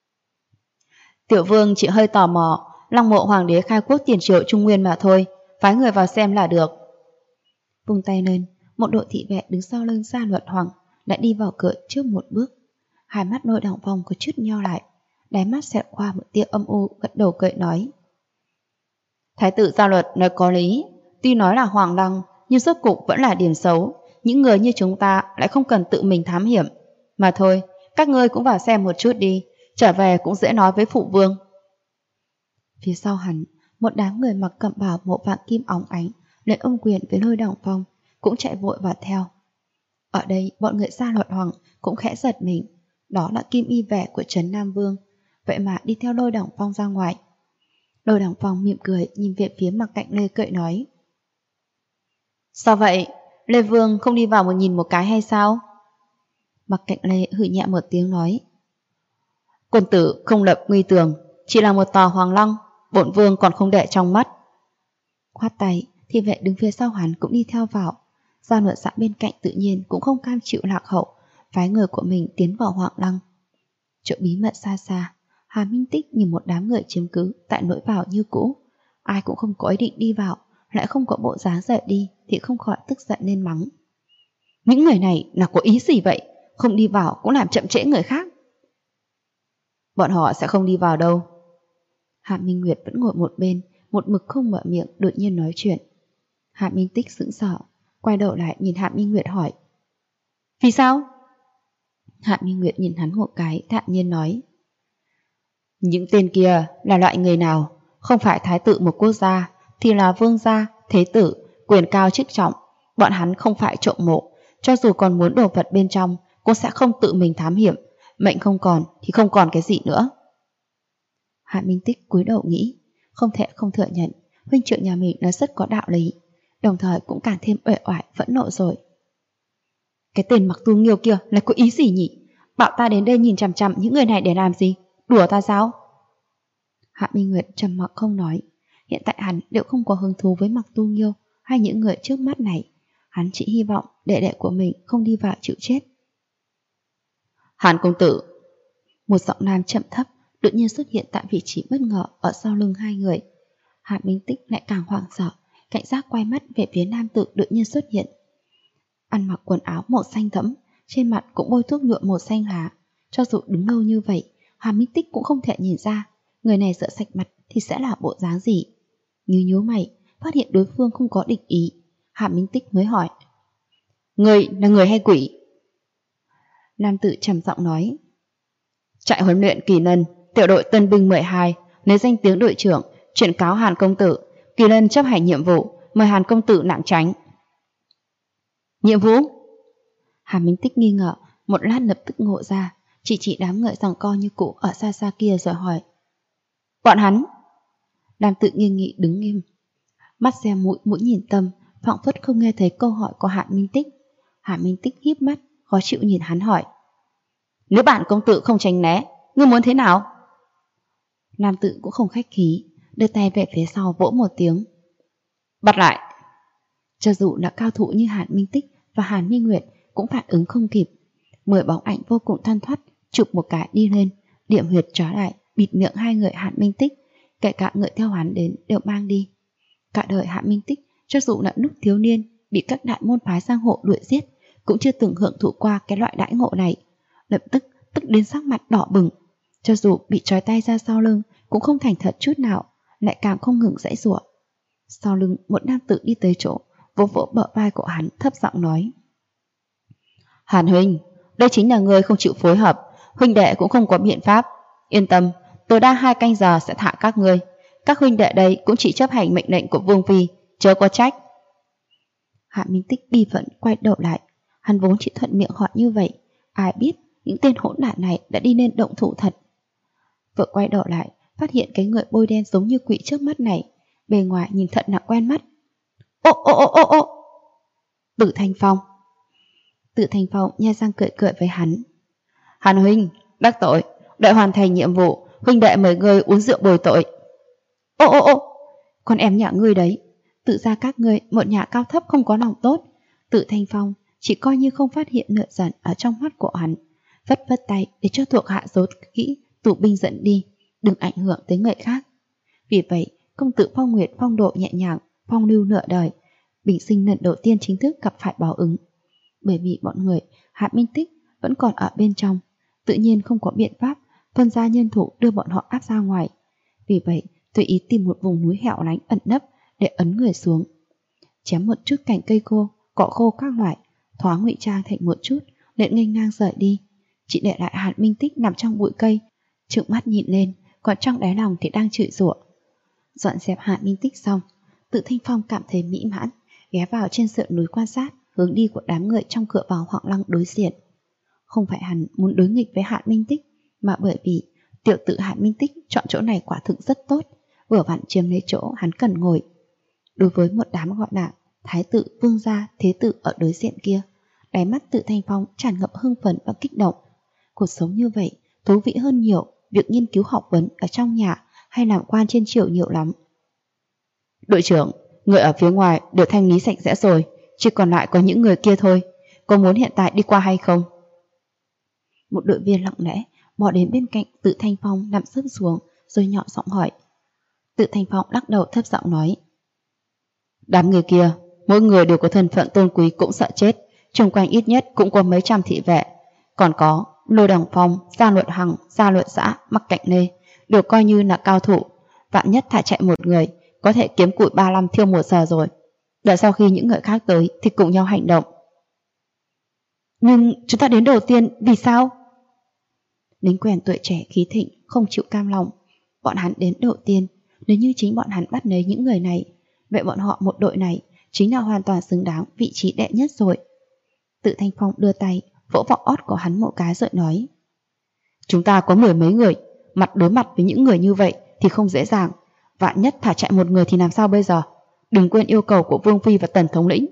Tiểu vương chỉ hơi tò mò, lăng mộ Hoàng đế khai quốc tiền triều Trung Nguyên mà thôi, phái người vào xem là được. Vung tay lên, một đội thị vệ đứng sau lưng Gia Luật Hoàng đã đi vào cửa trước một bước. Hai mắt Lôi Đằng Phong có chút nheo lại, đáy mắt xẹt qua một tia âm u, gật đầu cười nói. Thái tử Gia Luật nói có lý, tuy nói là Hoàng Lăng nhưng rốt cục vẫn là điểm xấu. Những người như chúng ta lại không cần tự mình thám hiểm. Mà thôi, các ngươi cũng vào xem một chút đi, trở về cũng dễ nói với phụ vương. Phía sau hắn, một đám người mặc cẩm bào màu vàng kim óng ánh, lên ôm quyền với Lôi Đằng Phong, cũng chạy vội vào theo. Ở đây bọn người Gia Luật Hoàng cũng khẽ giật mình, Đó là kim y vệ của Trấn Nam Vương, vậy mà đi theo Lôi Đằng Phong ra ngoài. Lôi Đằng Phong mỉm cười nhìn về phía Mạc Cạnh Lê cười nói: Sao vậy? Lê Vương không đi vào nhìn một cái hay sao? Mạc Cạnh Lê hừ nhẹ một tiếng nói: Quân tử không lập nguy tường, chỉ là một tòa hoàng lăng, bổn vương còn không để trong mắt. Khoát tay, thì vệ đứng phía sau hắn cũng đi theo vào. Gia Nội xã bên cạnh tự nhiên cũng không cam chịu lạc hậu, phái người của mình tiến vào hoàng lăng. Chỗ bí mật xa xa, Hà Minh Tích nhìn một đám người chiếm cứ tại lối vào như cũ, ai cũng không có ý định đi vào, lại không có bộ dáng rời đi thì không khỏi tức giận nên mắng: Những người này là có ý gì vậy? Không đi vào cũng làm chậm trễ người khác. Bọn họ sẽ không đi vào đâu. Hạ Minh Nguyệt vẫn ngồi một bên, một mực không mở miệng, đột nhiên nói chuyện. Hạ Minh Tích sững sờ, quay đầu lại nhìn Hạ Minh Nguyệt hỏi: Vì sao? Hạ Minh Nguyệt nhìn hắn một cái, thản nhiên nói: Những tên kia là loại người nào? Không phải thái tử một quốc gia thì là vương gia, thế tử, quyền cao chức trọng. Bọn hắn không phải trộm mộ, cho dù còn muốn đồ vật bên trong cũng sẽ không tự mình thám hiểm. Mệnh không còn thì không còn cái gì nữa. Hạ Minh Tích cúi đầu nghĩ, không thể không thừa nhận huynh trưởng nhà mình nó rất có đạo lý, đồng thời cũng càng thêm uể oải phẫn nộ rồi. Cái tên Mặc Tu Nghiêu kia là có ý gì nhỉ? Bảo ta đến đây nhìn chằm chằm những người này để làm gì? Đùa ta sao? Hạ Minh Nguyệt trầm mặc không nói. Hiện tại hắn đều không có hứng thú với Mặc Tu Nghiêu hay những người trước mắt này. Hắn chỉ hy vọng đệ đệ của mình không đi vào chịu chết. Hàn công tử. Một giọng nam chậm thấp đột nhiên xuất hiện tại vị trí bất ngờ ở sau lưng hai người. Hạ Minh Tích lại càng hoảng sợ, cảnh giác quay mắt về phía nam tử đột nhiên xuất hiện. Ăn mặc quần áo màu xanh thẫm, trên mặt cũng bôi thuốc nhuộm màu xanh lá. Cho dù đứng lâu như vậy, Hạ Minh Tích cũng không thể nhìn ra người này rửa sạch mặt thì sẽ là bộ dáng gì. Như nhíu mày, phát hiện đối phương không có địch ý, Hạ Minh Tích mới hỏi: Người là người hay quỷ? Nam tử trầm giọng nói: Trại huấn luyện Kỳ Lân, tiểu đội tân binh 12, lấy danh tiếng đội trưởng, chuyển cáo Hàn công tử, Kỳ Lân chấp hành nhiệm vụ, mời Hàn công tử nặng tránh. Nhiệm vụ? Hà Minh Tích nghi ngờ, một lát lập tức ngộ ra, chỉ đám người giằng co như cũ ở xa xa kia rồi hỏi: Bọn hắn? Nam tử nghiêng nghị đứng nghiêm, mắt xe mũi nhìn tâm, phảng phất không nghe thấy câu hỏi của Hạ Minh Tích. Hạ Minh Tích híp mắt, khó chịu nhìn hắn hỏi: Nếu bản công tử không tránh né, ngươi muốn thế nào? Nam tử cũng không khách khí, đưa tay về phía sau vỗ một tiếng: Bắt lại! Cho dù là cao thủ như Hàn Minh Tích và Hàn Minh Nguyệt cũng phản ứng không kịp. 10 bóng ảnh vô cùng thoăn thoắt chụp một cái đi lên, điểm huyệt trói lại, bịt miệng hai người Hàn Minh Tích, kể cả người theo hắn đến đều mang đi. Cả đời Hàn Minh Tích, cho dù là lúc thiếu niên bị các đại môn phái giang hồ đuổi giết, cũng chưa từng hưởng thụ qua cái loại đãi ngộ này. Lập tức tức đến sắc mặt đỏ bừng, cho dù bị trói tay ra sau lưng cũng không thành thật chút nào, lại càng không ngừng giãy giụa. Sau lưng một nam tử đi tới chỗ, vỗ vỗ bờ vai của hắn, thấp giọng nói: Hàn huynh, đây chính là người không chịu phối hợp, huynh đệ cũng không có biện pháp. Yên tâm, tối đa 2 canh giờ sẽ thả các ngươi. Các huynh đệ đây cũng chỉ chấp hành mệnh lệnh của Vương Phi, chớ có trách. Hạ Minh Tích bi phẫn quay đầu lại, hắn vốn chỉ thuận miệng hỏi như vậy, ai biết những tên hỗn đản này đã đi lên động thủ thật. Vợ quay đầu lại, phát hiện cái người bôi đen giống như quỷ trước mắt này, bề ngoài nhìn thật là quen mắt. Ô! Tử Thanh Phong. Tử Thanh Phong nhe răng cười với hắn: Hàn huynh, đắc tội, đợi hoàn thành nhiệm vụ, huynh đệ mời ngươi uống rượu bồi tội. Ô! Con em nhà ngươi đấy, tự ra các ngươi một nhà cao thấp không có lòng tốt. Tử Thanh Phong chỉ coi như không phát hiện nợ giận ở trong mắt của hắn, vất tay để cho thuộc hạ giấu kỹ tù binh dẫn đi, đừng ảnh hưởng tới người khác. Vì vậy, công tử Phong Nguyệt phong độ nhẹ nhàng, phong lưu nửa đời, bình sinh lần đầu tiên chính thức gặp phải báo ứng. Bởi vì bọn người Hạ Minh Tích vẫn còn ở bên trong, tự nhiên không có biện pháp phân ra nhân thủ đưa bọn họ áp ra ngoài. Vì vậy, tùy ý tìm một vùng núi hẻo lánh ẩn nấp để ấn người xuống, chém một chút cành cây khô, cỏ khô các loại, thoáng ngụy trang thành một chút, liền nghênh ngang rời đi. Chỉ để lại Hạ Minh Tích nằm trong bụi cây, trợn mắt nhìn lên, còn trong đáy lòng thì đang chửi rủa. Dọn dẹp Hạ Minh Tích xong, Tự Thanh Phong cảm thấy mỹ mãn, ghé vào trên sườn núi quan sát hướng đi của đám người trong cửa vào Hoàng Lăng đối diện. Không phải hắn muốn đối nghịch với Hạn Minh Tích, mà bởi vì tiểu tử Hạn Minh Tích chọn chỗ này quả thực rất tốt, vừa vặn chiếm lấy chỗ hắn cần ngồi. Đối với một đám gọi là thái tử, vương gia, thế tử ở đối diện kia, đáy mắt Tự Thanh Phong tràn ngập hưng phấn và kích động. Cuộc sống như vậy thú vị hơn nhiều việc nghiên cứu học vấn ở trong nhà hay làm quan trên triều nhiều lắm. Đội trưởng, người ở phía ngoài đều thanh lý sạch sẽ rồi, chỉ còn lại có những người kia thôi. Có muốn hiện tại đi qua hay không? Một đội viên lặng lẽ bỏ đến bên cạnh Tự Thanh Phong nằm sấp xuống rồi nhỏ giọng hỏi. Tự Thanh Phong lắc đầu thấp giọng nói. Đám người kia, mỗi người đều có thân phận tôn quý cũng sợ chết, xung quanh ít nhất cũng có mấy trăm thị vệ. Còn có Lôi Đằng Phong, Gia Luận Hằng, Gia Luận Xã, Mặc Cạnh Lê, đều coi như là cao thủ. Vạn nhất thả chạy một người, có thể kiếm củi 35 thiêu 1 giờ rồi. Đợi sau khi những người khác tới thì cùng nhau hành động. Nhưng chúng ta đến đầu tiên, vì sao? Lính quèn tuổi trẻ khí thịnh không chịu cam lòng. Bọn hắn đến đầu tiên, nếu như chính bọn hắn bắt lấy những người này, vậy bọn họ một đội này chính là hoàn toàn xứng đáng vị trí đệ nhất rồi. Tự Thanh Phong đưa tay vỗ vào ót của hắn một cái rồi nói. Chúng ta có 10 mấy người, mặt đối mặt với những người như vậy thì không dễ dàng. Vạn nhất thả chạy một người thì làm sao bây giờ? Đừng quên yêu cầu của Vương Phi và Tần thống lĩnh.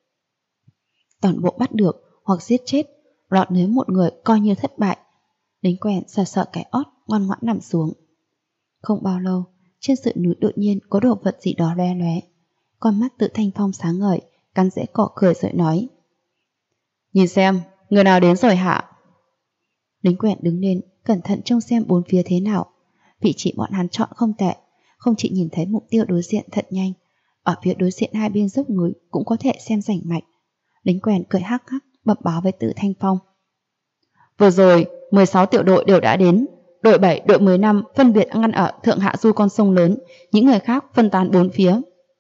Toàn bộ bắt được hoặc giết chết, lọt nếu một người coi như thất bại. Lính quèn sợ cái ót ngoan ngoãn nằm xuống. Không bao lâu, trên sườn núi đột nhiên có đồ vật gì đó loe loé. Con mắt Tự Thanh Phong sáng ngời, cắn rễ cỏ cười rồi nói. Nhìn xem, người nào đến rồi hả? Lính quèn đứng lên, cẩn thận trông xem bốn phía thế nào. Vị trí bọn hắn chọn không tệ, không chỉ nhìn thấy mục tiêu đối diện thật nhanh, ở phía đối diện hai bên dốc núi cũng có thể xem rành mạch. Lính quèn cười hắc hắc bẩm báo với Tự Thanh Phong. Vừa rồi 16 tiểu đội đều đã đến, đội 7, đội 15 phân biệt ngăn ở thượng hạ du con sông lớn, những người khác phân tán bốn phía.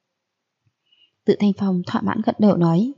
Tự Thanh Phong thỏa mãn gật đầu nói.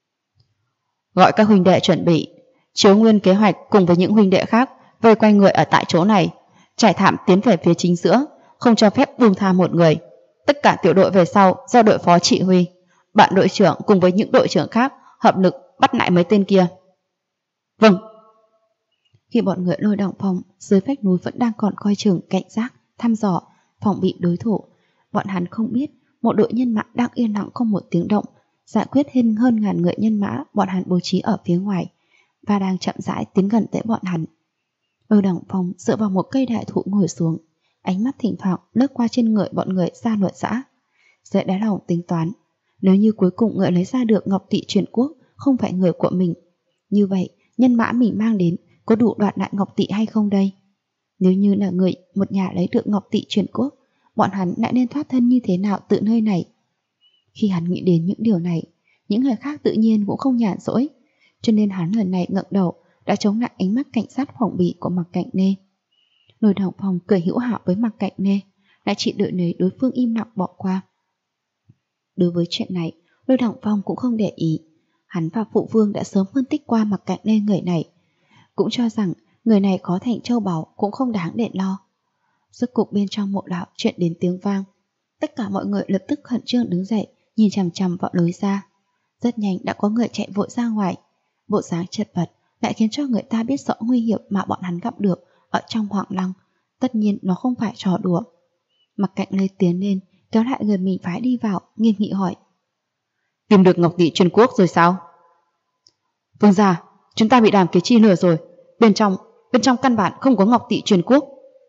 Gọi các huynh đệ chuẩn bị, chiếu nguyên kế hoạch cùng với những huynh đệ khác vây quanh người ở tại chỗ này, trải thảm tiến về phía chính giữa, không cho phép buông tha một người. Tất cả tiểu đội về sau do đội phó chỉ huy, bạn đội trưởng cùng với những đội trưởng khác hợp lực bắt lại mấy tên kia. Vâng. Khi bọn người Lôi Đằng Phong dưới vách núi vẫn đang còn coi chừng, cảnh giác, thăm dò, phòng bị đối thủ, bọn hắn không biết một đội nhân mã đang yên lặng không một tiếng động giải quyết hơn ngàn người nhân mã bọn hắn bố trí ở phía ngoài và đang chậm rãi tiến gần tới bọn hắn. Lôi Đằng Phong dựa vào một cây đại thụ ngồi xuống, ánh mắt thỉnh thoảng lướt qua trên người bọn người Gia Luật Xã. Dưới đáy lòng tính toán, nếu như cuối cùng người lấy ra được ngọc tỵ truyền quốc không phải người của mình, như vậy nhân mã mình mang đến có đủ đoạt lại ngọc tỵ hay không đây? Nếu như là người một nhà lấy được ngọc tỵ truyền quốc, bọn hắn lại nên thoát thân như thế nào từ nơi này? Khi hắn nghĩ đến những điều này, những người khác tự nhiên cũng không nhàn rỗi, cho nên hắn lần này ngẩng đầu đã chống lại ánh mắt cảnh sát phòng bị của Mặc Cạnh Nê. Lôi Đằng Phong cười hữu hảo với Mặc Cạnh Nê, lại chỉ đợi lấy đối phương im lặng bỏ qua. Đối với chuyện này, Lôi Đằng Phong cũng không để ý. Hắn và Phụ Vương đã sớm phân tích qua Mặc Cạnh Nê người này, cũng cho rằng người này có thành châu báu cũng không đáng để lo. Rốt cục bên trong mộ đạo chuyện đến tiếng vang, tất cả mọi người lập tức khẩn trương đứng dậy, nhìn chằm chằm vào lối ra. Rất nhanh đã có người chạy vội ra ngoài, bộ dáng chật vật lại khiến cho người ta biết rõ nguy hiểm mà bọn hắn gặp được ở trong Hoàng Lăng. Tất nhiên nó không phải trò đùa. Mặc Cạnh Lê tiến lên kéo lại người mình phái đi vào, nghiêm nghị hỏi. Tìm được ngọc tỵ truyền quốc rồi sao? Vương gia, chúng ta bị Đàm Kế Chi lừa rồi. Bên trong căn bản không có ngọc tỵ truyền quốc.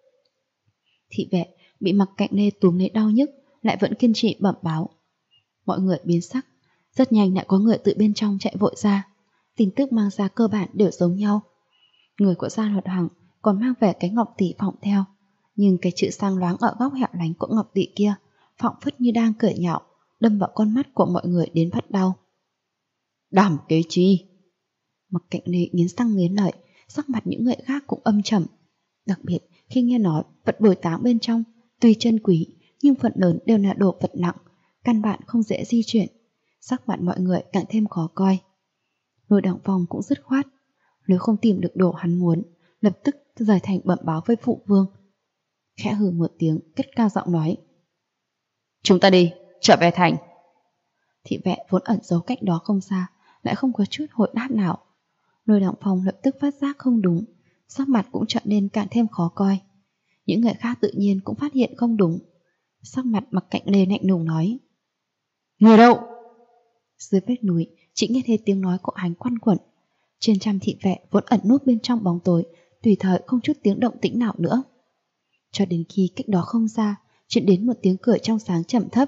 Thị vệ bị Mặc Cạnh Lê túm lấy đau nhức lại vẫn kiên trì bẩm báo. Mọi người biến sắc, rất nhanh lại có người từ bên trong chạy vội ra. Tin tức mang ra cơ bản đều giống nhau. Người của Gia Luật Hằng còn mang về cái ngọc tỷ phỏng theo, nhưng cái chữ sáng loáng ở góc hẻo lánh của ngọc tỷ kia phỏng phất như đang cười nhạo, đâm vào con mắt của mọi người đến phát đau. Đàm Kế Chi! Mặc Cạnh Lê nghiến răng nghiến lợi, sắc mặt những người khác cũng âm trầm. Đặc biệt khi nghe nói vật bồi táng bên trong tuy chân quý nhưng phần lớn đều là đồ vật nặng, căn bản không dễ di chuyển. Sắc mặt mọi người càng thêm khó coi. Lôi Đằng Phong cũng dứt khoát, nếu không tìm được đồ hắn muốn, lập tức rời thành bẩm báo với Phụ Vương. Khẽ hừ một tiếng, cất cao giọng nói. Chúng ta đi, trở về thành. Thị vệ vốn ẩn giấu cách đó không xa, lại không có chút hội đáp nào. Lôi Đặng Phong lập tức phát giác không đúng, sắc mặt cũng trở nên càng thêm khó coi. Những người khác tự nhiên cũng phát hiện không đúng. Sắc mặt Mặc Cạnh Lê lạnh lùng nói: Người đâu? Dưới vách núi chỉ nghe thấy tiếng nói của hắn quanh quẩn. Trên trăm thị vệ vốn ẩn núp bên trong bóng tối, tùy thời không chút tiếng động tĩnh nào nữa. Cho đến khi cách đó không xa truyền đến một tiếng cười trong sáng trầm thấp.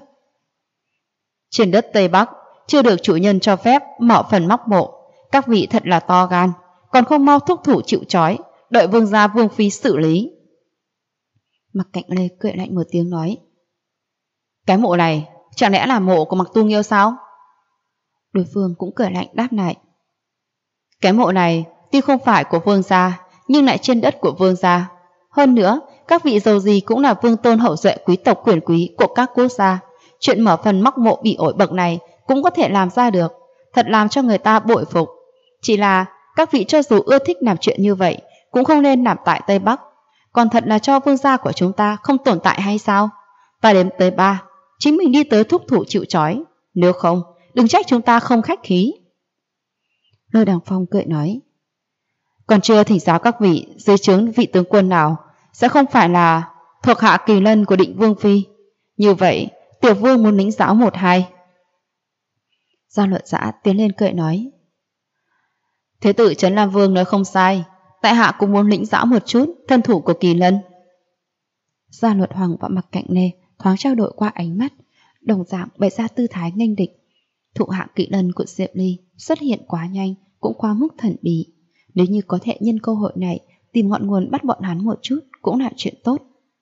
Trên đất Tây Bắc chưa được chủ nhân cho phép mở phần móc mộ, các vị thật là to gan, còn không mau thúc thủ chịu trói, đợi vương gia vương phi xử lý. Mặc Cạnh Lê cười lạnh một tiếng nói: Cái mộ này chẳng lẽ là mộ của Mặc Tu Nghiêu sao? Đối phương cũng cười lạnh đáp lại: Cái mộ này tuy không phải của vương gia, nhưng lại trên đất của vương gia. Hơn nữa, các vị dầu gì cũng là vương tôn hậu duệ quý tộc quyền quý của các quốc gia. Chuyện mở phần móc mộ bị ổi bậc này cũng có thể làm ra được, thật làm cho người ta bội phục. Chỉ là các vị cho dù ưa thích làm chuyện như vậy, cũng không nên làm tại Tây Bắc. Còn thật là cho vương gia của chúng ta không tồn tại hay sao? Ta đếm tới 3, chính mình đi tới thúc thủ chịu trói. Nếu không, đừng trách chúng ta không khách khí. Lôi Đằng Phong cười nói: Còn chưa thỉnh giáo các vị dưới trướng vị tướng quân nào sẽ không phải là thuộc hạ Kỳ Lân của Định Vương phi. Như vậy, tiểu vương muốn lĩnh giáo 1-2. Gia Luận Dã tiến lên cười nói: Thế tử Trấn Lam Vương nói không sai, tại hạ cũng muốn lĩnh giáo một chút thân thủ của Kỳ Lân. Gia Luật Hoàng và Mặc Cạnh Lê thoáng trao đổi qua ánh mắt, đồng dạng bày ra tư thái nghênh địch. Thụ hạ Kỵ Lân của Diệp Ly xuất hiện quá nhanh, cũng quá mức thần bí. Nếu như có thể nhân cơ hội này tìm ngọn nguồn bắt bọn hắn một chút cũng là chuyện tốt.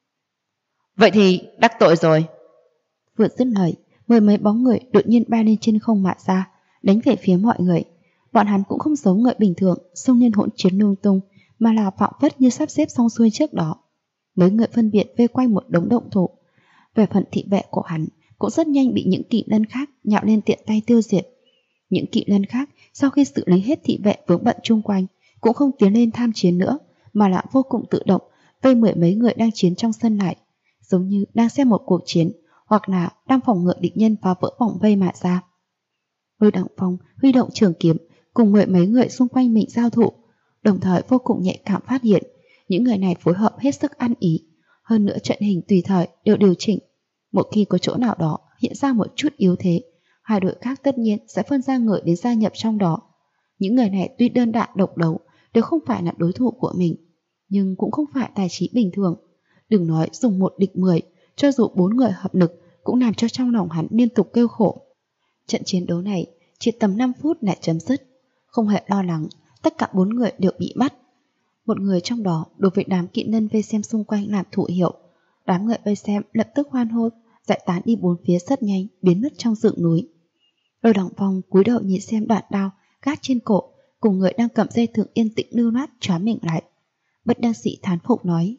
Vậy thì đắc tội rồi. Vừa dứt lời, mười mấy bóng người đột nhiên bay lên trên không mà ra, đánh về phía mọi người. Bọn hắn cũng không giống người bình thường xông lên hỗn chiến lung tung, mà là phảng phất như sắp xếp xong xuôi trước đó. Mấy người phân biệt vây quanh một đống động thủ. Về phần thị vệ của hắn cũng rất nhanh bị những kỵ lân khác nhạo lên tiện tay tiêu diệt. Những kỵ lân khác sau khi xử lý hết thị vệ vướng bận chung quanh cũng không tiến lên tham chiến nữa, mà là vô cùng tự động vây mười mấy người đang chiến trong sân lại, giống như đang xem một cuộc chiến, hoặc là đang phòng ngự địch nhân phá vỡ vòng vây mà ra. Lôi Đặng Phong huy động trường kiếm cùng mười mấy người xung quanh mình giao thủ, đồng thời vô cùng nhạy cảm phát hiện những người này phối hợp hết sức ăn ý. Hơn nữa trận hình tùy thời đều điều chỉnh. Một khi có chỗ nào đó hiện ra một chút yếu thế, hai đội khác tất nhiên sẽ phân ra người đến gia nhập trong đó. Những người này tuy đơn đả độc đấu đều không phải là đối thủ của mình, nhưng cũng không phải tài trí bình thường. Đừng nói dùng 1 địch 10, cho dù 4 người hợp lực cũng làm cho trong lòng hắn liên tục kêu khổ. Trận chiến đấu này chỉ tầm 5 phút lại chấm dứt. Không hề lo lắng, tất cả 4 người đều bị bắt. Một người trong đó đối với đám kỵ lân vây xem xung quanh làm thủ hiệu. Đám người vây xem lập tức hoan hô, giải tán đi bốn phía rất nhanh, biến mất trong rừng núi. Lôi Đằng Phong cúi đầu nhìn xem đoạn đao gác trên cổ cùng người đang cầm dây thừng yên tĩnh lưu loát choáng miệng lại. Bất đắc sĩ thán phục nói: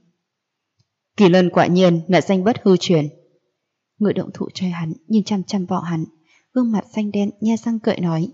Kỳ Lân quả nhiên là danh bất hư truyền. Người động thủ chơi hắn nhìn chăm chăm vào hắn, gương mặt xanh đen nhe răng cười nói: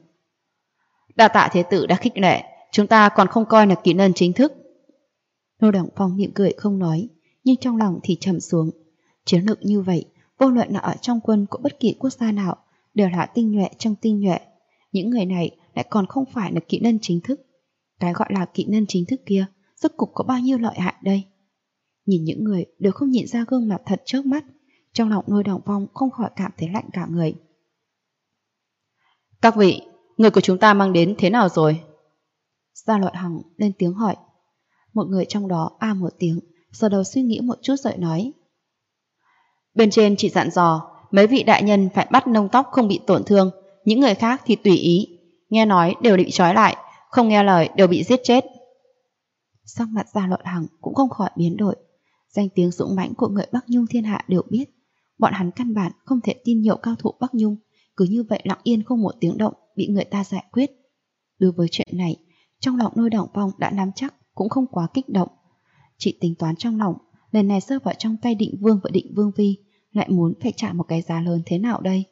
Đa tạ thế tử đã khích lệ, chúng ta còn không coi là Kỳ Lân chính thức. Lôi Đằng Phong miệng cười không nói, nhưng trong lòng thì trầm xuống. Chiến lược như vậy, vô luận là ở trong quân của bất kỳ quốc gia nào, đều là tinh nhuệ trong tinh nhuệ. Những người này lại còn không phải là kỵ lân chính thức. Cái gọi là kỵ lân chính thức kia, rốt cục có bao nhiêu lợi hại đây? Nhìn những người đều không nhìn ra gương mặt thật trước mắt, trong lòng Lôi Đằng Phong không khỏi cảm thấy lạnh cả người. Các vị, người của chúng ta mang đến thế nào rồi? Gia Luật Hằng lên tiếng hỏi. Một người trong đó một tiếng, sau đầu suy nghĩ một chút rồi nói: Bên trên chỉ dặn dò mấy vị đại nhân phải bắt lông tóc không bị tổn thương, những người khác thì tùy ý. Nghe nói đều bị trói lại, không nghe lời đều bị giết chết. Sắc mặt Gia Luật Hằng cũng không khỏi biến đổi. Danh tiếng dũng mãnh của người Bắc Nhung thiên hạ đều biết. Bọn hắn căn bản không thể tin nhiều cao thủ Bắc Nhung cứ như vậy lặng yên không một tiếng động bị người ta giải quyết. Đối với chuyện này, trong lòng Lôi Đằng Phong đã nắm chắc, cũng không quá kích động. Chỉ tính toán trong lòng, lần này rơi vào trong tay Định Vương và Định Vương phi, lại muốn phải trả một cái giá lớn thế nào đây?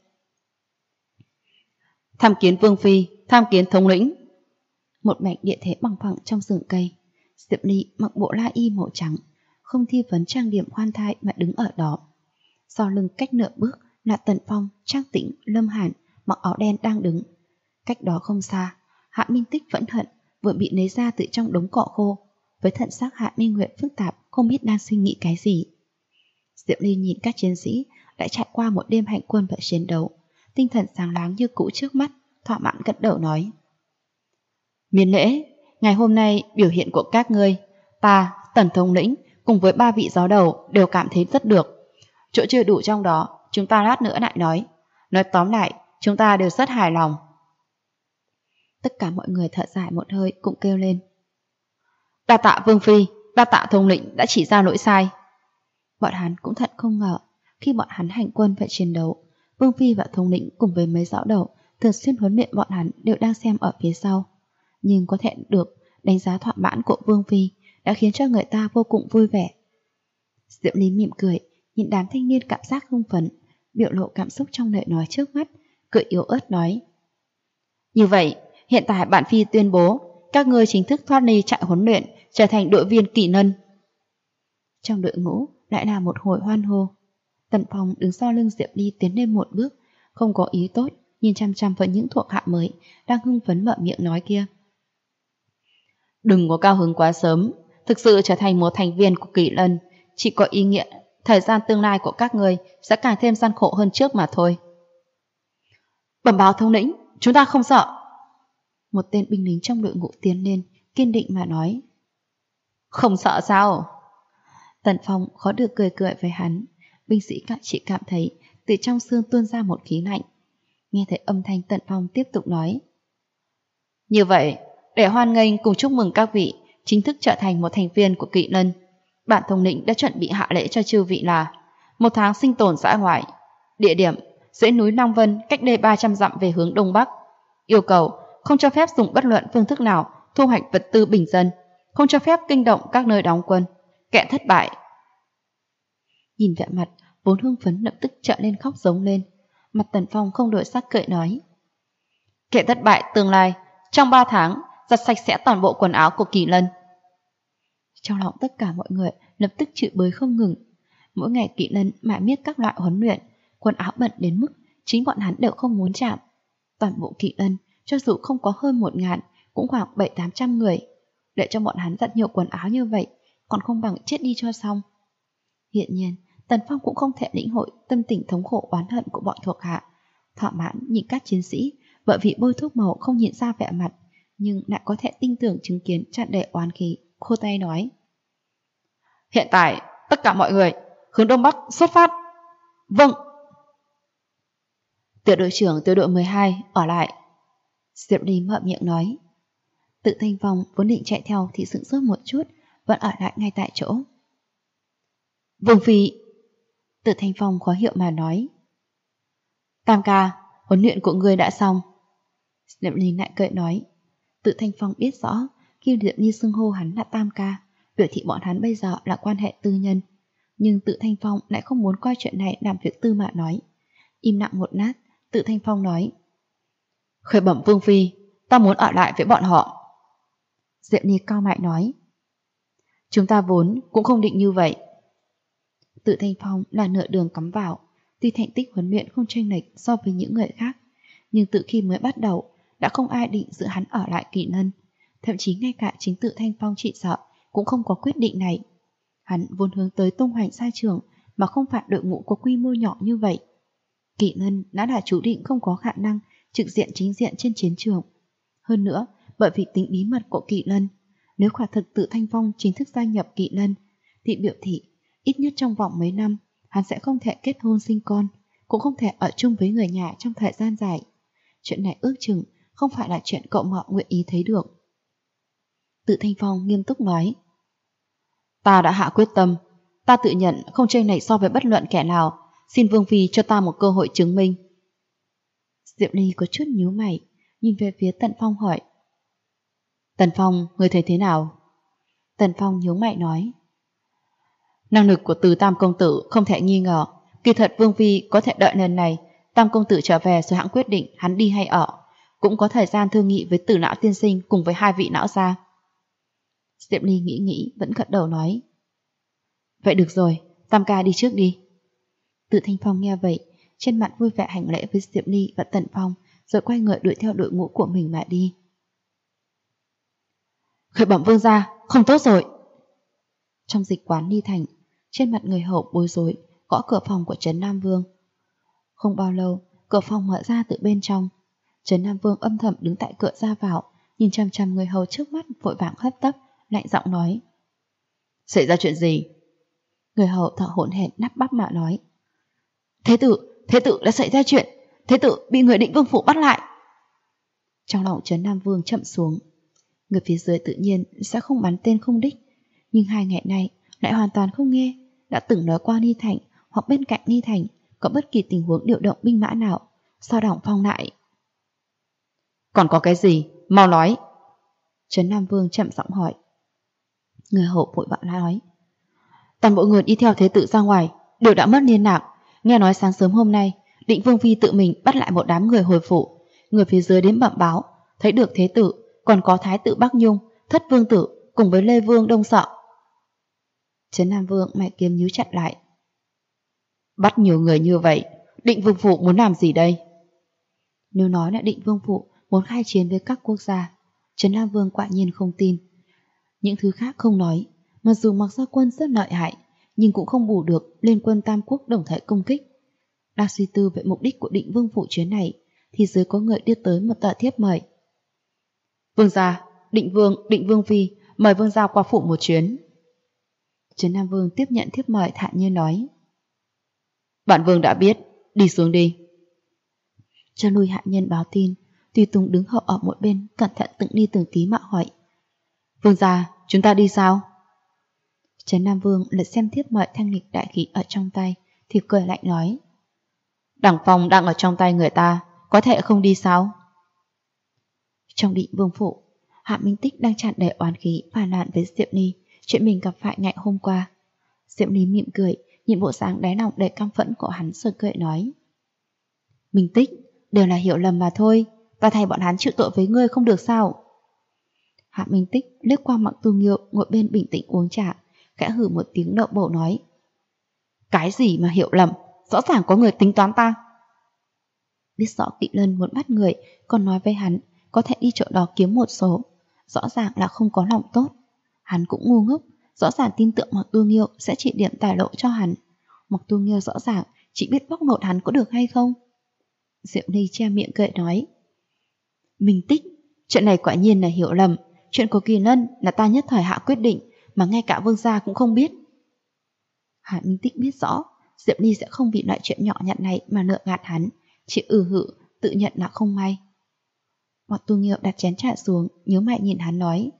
Tham kiến Vương phi, tham kiến thống lĩnh. Một mảnh địa thế bằng phẳng trong rừng cây. Diệp Ly mặc bộ la y màu trắng, không thi vấn trang điểm khoan thai mà đứng ở đó. Sau lưng cách nửa bước là Tần Phong, Trang Tĩnh, Lâm Hàn mặc áo đen đang đứng. Cách đó không xa, Hạ Minh Tích vẫn hận vừa bị lấy ra từ trong đống cỏ khô, với thần sắc Hạ Minh Nguyệt phức tạp, không biết đang suy nghĩ cái gì. Diệp Ly nhìn các chiến sĩ đã trải qua một đêm hành quân và chiến đấu, tinh thần sáng láng như cũ trước mắt, thỏa mãn gật đầu nói: Miễn lễ, ngày hôm nay biểu hiện của các ngươi, ta, Tần thống lĩnh cùng với 3 vị giáo đầu đều cảm thấy rất được. Chỗ chưa đủ trong đó, chúng ta lát nữa lại nói. Nói tóm lại, chúng ta đều rất hài lòng. Tất cả mọi người thở dài một hơi cũng kêu lên: Đa tạ Vương Phi, đa tạ thống lĩnh đã chỉ ra lỗi sai. Bọn hắn cũng thật không ngờ, khi bọn hắn hành quân và chiến đấu, Vương Phi và thống lĩnh cùng với mấy giáo đầu thường xuyên huấn luyện bọn hắn đều đang xem ở phía sau. Nhưng có thể được đánh giá thỏa mãn của Vương Phi đã khiến cho người ta vô cùng vui vẻ. Diệp Lý mỉm cười, nhìn đám thanh niên cảm giác hưng phấn, biểu lộ cảm xúc trong lời nói trước mắt, cười yếu ớt nói: Như vậy, hiện tại bản Phi tuyên bố các ngươi chính thức thoát ly trại huấn luyện, trở thành đội viên kỵ nân. Trong đội ngũ lại là một hồi hoan hô. Tần Phong đứng sau lưng Diệp Ly tiến lên một bước, không có ý tốt, nhìn chăm chăm vào những thuộc hạ mới đang hưng phấn mở miệng nói kia. Đừng có cao hứng quá sớm, thực sự trở thành một thành viên của kỵ lân chỉ có ý nghĩa thời gian tương lai của các ngươi sẽ càng thêm gian khổ hơn trước mà thôi. Bẩm báo thống lĩnh, chúng ta không sợ. Một tên binh lính trong đội ngũ tiến lên, kiên định mà nói. Không sợ sao? Tần Phong khó được cười cười với hắn. Binh sĩ chỉ cảm thấy từ trong xương tuôn ra một khí lạnh. Nghe thấy âm thanh Tần Phong tiếp tục nói: Như vậy, để hoan nghênh cùng chúc mừng các vị chính thức trở thành một thành viên của kỵ lân, bản thống lĩnh đã chuẩn bị hạ lễ cho chư vị là 1 tháng sinh tồn dã ngoại, địa điểm dãy núi Long Vân cách đây 300 dặm về hướng đông bắc, yêu cầu không cho phép dùng bất luận phương thức nào thu hoạch vật tư bình dân, không cho phép kinh động các nơi đóng quân, kẻ thất bại. Nhìn vẻ mặt vốn hưng phấn lập tức trợn lên khóc giống lên. Mặt Tần Phong không đổi sắc cười nói: Kẻ thất bại tương lai trong 3 tháng giặt sạch sẽ toàn bộ quần áo của Kỳ Lân. Trong lòng tất cả mọi người lập tức chửi bới không ngừng. Mỗi ngày Kỵ Lân mãi miết các loại huấn luyện, quần áo bận đến mức chính bọn hắn đều không muốn chạm. Toàn bộ Kỵ Lân cho dù không có hơn 1000 cũng khoảng 700-800 người. Để cho bọn hắn giặt nhiều quần áo như vậy còn không bằng chết đi cho xong. Hiện nhiên Tần Phong cũng không thể lĩnh hội tâm tình thống khổ oán hận của bọn thuộc hạ. Thỏa mãn nhìn các chiến sĩ bởi vì bôi thuốc màu không nhìn ra vẻ mặt, nhưng lại có thể tin tưởng chứng kiến tràn đầy oán khí, khô tay nói: Hiện tại tất cả mọi người hướng đông bắc xuất phát. Vâng. Tiểu đội trưởng tiểu đội 12 ở lại. Diệp Ly mở miệng nói. Tự Thanh Phong vốn định chạy theo thì sững sốt một chút, vẫn ở lại ngay tại chỗ. Vương Phi. Tự Thanh Phong khó hiểu mà nói. Tam ca, huấn luyện của ngươi đã xong. Diệp Ly lại cười nói. Tự Thanh Phong biết rõ khi Diệp Ly xưng hô hắn là Tam ca, biểu thị bọn hắn bây giờ là quan hệ tư nhân. Nhưng Tự Thanh Phong lại không muốn coi chuyện này làm việc tư mà nói. Im lặng một lát, Tự Thanh Phong nói: Khởi bẩm Vương Phi, ta muốn ở lại với bọn họ. Diệp Ly cao mại nói: Chúng ta vốn cũng không định như vậy. Tự Thanh Phong là nửa đường cắm vào, tuy thành tích huấn luyện không chênh lệch so với những người khác, nhưng từ khi mới bắt đầu đã không ai định giữ hắn ở lại Kỵ Lân. Thậm chí ngay cả chính Tự Thanh Phong chỉ sợ cũng không có quyết định này. Hắn vốn hướng tới tung hoành xa trường mà không phải đội ngũ có quy mô nhỏ như vậy. Kỵ Lân đã là chú định không có khả năng trực diện chính diện trên chiến trường. Hơn nữa, bởi vì tính bí mật của Kỵ Lân, nếu quả thực Tự Thanh Phong chính thức gia nhập Kỵ Lân, thì biểu thị ít nhất trong vòng mấy năm hắn sẽ không thể kết hôn sinh con, cũng không thể ở chung với người nhà trong thời gian dài. Chuyện này ước chừng không phải là chuyện cậu mọ nguyện ý thấy được. Tự Thanh Phong nghiêm túc nói: Ta đã hạ quyết tâm, ta tự nhận không chênh lệch so với bất luận kẻ nào, xin Vương Phi cho ta một cơ hội chứng minh. Diệp Ly có chút nhíu mày, nhìn về phía Tần Phong hỏi: Tần Phong, người thấy thế nào? Tần Phong nhíu mày nói: Năng lực của Từ Tam công tử không thể nghi ngờ, kỳ thật Vương Phi có thể đợi lần này Tam công tử trở về rồi hãng quyết định hắn đi hay ở, cũng có thời gian thương nghị với Tử lão tiên sinh cùng với 2 vị lão gia. Diệp Ly nghĩ vẫn gật đầu nói: Vậy được rồi, Tam ca đi trước đi. Tự Thanh Phong nghe vậy, trên mặt vui vẻ hành lễ với Diệp Ly và Tần Phong, rồi quay người đuổi theo đội ngũ của mình mà đi. Khởi bẩm vương gia, không tốt rồi. Trong dịch quán Ni Thành, trên mặt người hậu bối rối, gõ cửa phòng của Trấn Nam Vương. Không bao lâu, cửa phòng mở ra từ bên trong. Trấn Nam Vương âm thầm đứng tại cửa ra vào, nhìn chằm chằm người hầu trước mắt, vội vàng hấp tấp, lạnh giọng nói. Xảy ra chuyện gì? Người hầu thở hổn hển nắp bắp mà nói. Thế tử đã xảy ra chuyện, thế tử bị người Định Vương phủ bắt lại. Trong lòng Trấn Nam Vương chậm xuống. Người phía dưới tự nhiên sẽ không bắn tên không đích, nhưng 2 ngày nay lại hoàn toàn không nghe đã từng nói qua Ni Thành hoặc bên cạnh Ni Thành có bất kỳ tình huống điều động binh mã nào. Sao đỏng phong lại? Còn có cái gì? Mau nói. Trấn Nam Vương chậm giọng hỏi. Người hậu vội vã nói. Toàn bộ người đi theo thế tử ra ngoài đều đã mất liên lạc. Nghe nói sáng sớm hôm nay Định Vương phi tự mình bắt lại một đám người hồi phủ. Người phía dưới đến bẩm báo thấy được thế tử, còn có thái tử Bắc Nhung, thất vương tử cùng với Lê Vương Đông Sợ. Trấn Nam Vương mày kiếm nhíu chặt lại. Bắt nhiều người như vậy, Định Vương phủ muốn làm gì đây? Nếu nói là Định Vương phủ muốn khai chiến với các quốc gia, Trấn Nam Vương quả nhiên không tin. Những thứ khác không nói, mặc dù Mạc Gia Quân rất lợi hại, nhưng cũng không bù được liên quân tam quốc đồng thời công kích. Đang suy tư về mục đích của Định Vương phủ chuyến này, thì dưới có người đưa tới một tờ thiếp mời. Vương gia, Định Vương phi mời vương gia qua phủ một chuyến. Trấn Nam Vương tiếp nhận thiếp mời thản nhiên nói. Bản vương đã biết, đi xuống đi. Cho lui hạ nhân báo tin, Tùy Tùng đứng hậu ở một bên, cẩn thận từng ly từng tí mà hỏi. Vương gia, chúng ta đi sao? Trấn Nam Vương lật xem thiếp mời thanh lịch đại khí ở trong tay, thì cười lạnh nói. Đẳng phong đang ở trong tay người ta, có thể không đi sao? Trong Định Vương phủ, Hạ Minh Tích đang tràn đầy oán khí phàn nàn với Diệu Ni chuyện mình gặp phải ngày hôm qua. Diệu Ni mỉm cười, nhìn bộ dáng đáy lòng đầy căm phẫn của hắn rồi cười nói. Minh Tích, đều là hiểu lầm mà thôi, ta thay bọn hắn chịu tội với ngươi không được sao? Hạ Minh Tích liếc qua Mạc Tu Nghiêu ngồi bên bình tĩnh uống trà, khẽ hừ một tiếng đậu bổ nói. Cái gì mà hiểu lầm, rõ ràng có người tính toán ta. Biết rõ Kỵ Lân muốn bắt người, còn nói với hắn có thể đi chỗ đó kiếm một số, rõ ràng là không có lòng tốt. Hắn cũng ngu ngốc, rõ ràng tin tưởng Mạc Tu Nghiêu sẽ chỉ điểm tài lộ cho hắn. Mạc Tu Nghiêu rõ ràng chỉ biết bóc lột hắn có được hay không? Diệu Ni che miệng cười nói. Minh Tích, chuyện này quả nhiên là hiểu lầm. Chuyện của Kỳ Lân là ta nhất thời hạ quyết định, mà ngay cả vương gia cũng không biết. Hạ Minh Tích biết rõ Diệu Ni sẽ không vì loại chuyện nhỏ nhặt này mà lừa gạt hắn, chỉ hự tự nhận là không may. Mạc Tu Nghiêu đặt chén trà xuống, nhớ mày nhìn hắn nói.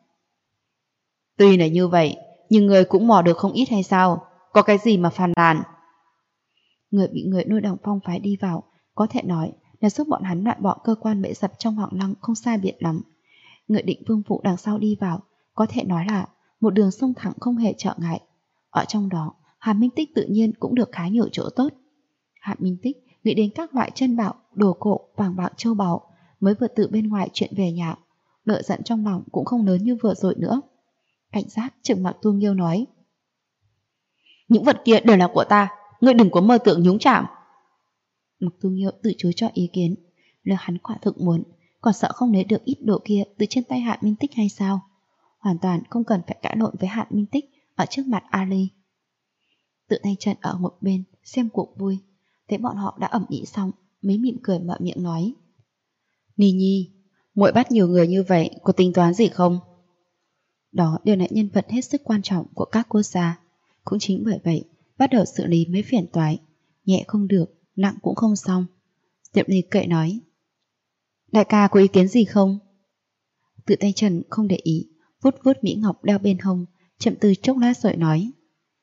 Tuy là như vậy, nhưng người cũng mò được không ít hay sao? Có cái gì mà phàn nàn? Người bị người nuôi Đồng Phong phái đi vào, có thể nói là giúp bọn hắn loại bỏ cơ quan bẫy dập trong Hoàng Lăng không sai biệt lắm. Người Định Vương phủ đằng sau đi vào, có thể nói là một đường sông thẳng không hề trở ngại. Ở trong đó, Hạ Minh Tích tự nhiên cũng được khá nhiều chỗ tốt. Hạ Minh Tích nghĩ đến các loại chân bảo, đồ cổ, vàng bạc châu báu, mới vừa từ bên ngoài chuyện về nhà, nợ giận trong lòng cũng không lớn như vừa rồi nữa. Cảnh giác trừng Mạc Tu Nghiêu nói. Những vật kia đều là của ta, ngươi đừng có mơ tưởng nhúng chạm. Mạc Tu Nghiêu từ chối cho ý kiến, lời hắn quả thực muốn, còn sợ không lấy được ít đồ kia từ trên tay Hạ Minh Tích hay sao? Hoàn toàn không cần phải cãi lộn với Hạ Minh Tích ở trước mặt Ali. Tự tay Trần ở một bên xem cuộc vui, thấy bọn họ đã ẩm ĩ xong, mới mỉm cười mở miệng nói. Ni Nhi, muội bắt nhiều người như vậy có tính toán gì không? Đó đều là nhân vật hết sức quan trọng của các quốc gia. Cũng chính bởi vậy, bắt đầu xử lý mấy phiền toái, nhẹ không được, nặng cũng không xong. Diệp Ly kệ nói. Đại ca có ý kiến gì không? Tự tay Trần không để ý, vuốt vuốt Mỹ Ngọc đeo bên hông, chậm từ chốc lát rồi nói.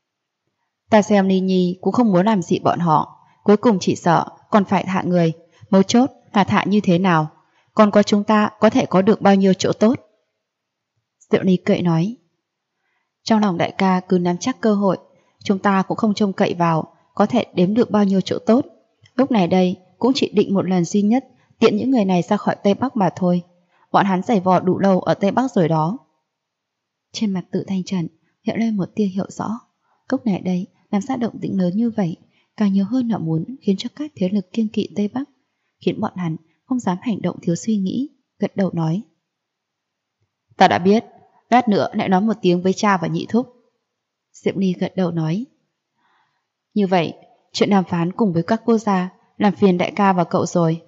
Ta xem Ni Nhi cũng không muốn làm gì bọn họ, cuối cùng chỉ sợ còn phải thả người, mấu chốt là thả như thế nào, còn có chúng ta có thể có được bao nhiêu chỗ tốt. Diệu Ly kệ nói. Trong lòng đại ca cứ nắm chắc cơ hội, chúng ta cũng không trông cậy vào có thể đếm được bao nhiêu chỗ tốt. Lúc này đây cũng chỉ định một lần duy nhất tiện những người này ra khỏi Tây Bắc mà thôi. Bọn hắn giày vò đủ lâu ở Tây Bắc rồi đó. Trên mặt Tự Thanh Trần hiện lên một tia hiểu rõ. Lúc này đây làm ra động tĩnh lớn như vậy, càng nhiều hơn là muốn khiến cho các thế lực kiêng kỵ Tây Bắc, khiến bọn hắn không dám hành động thiếu suy nghĩ, gật đầu nói. Ta đã biết, lát nữa lại nói một tiếng với cha và nhị thúc. Diệm Ly gật đầu nói. Như vậy, chuyện đàm phán cùng với các quốc gia làm phiền đại ca và cậu rồi.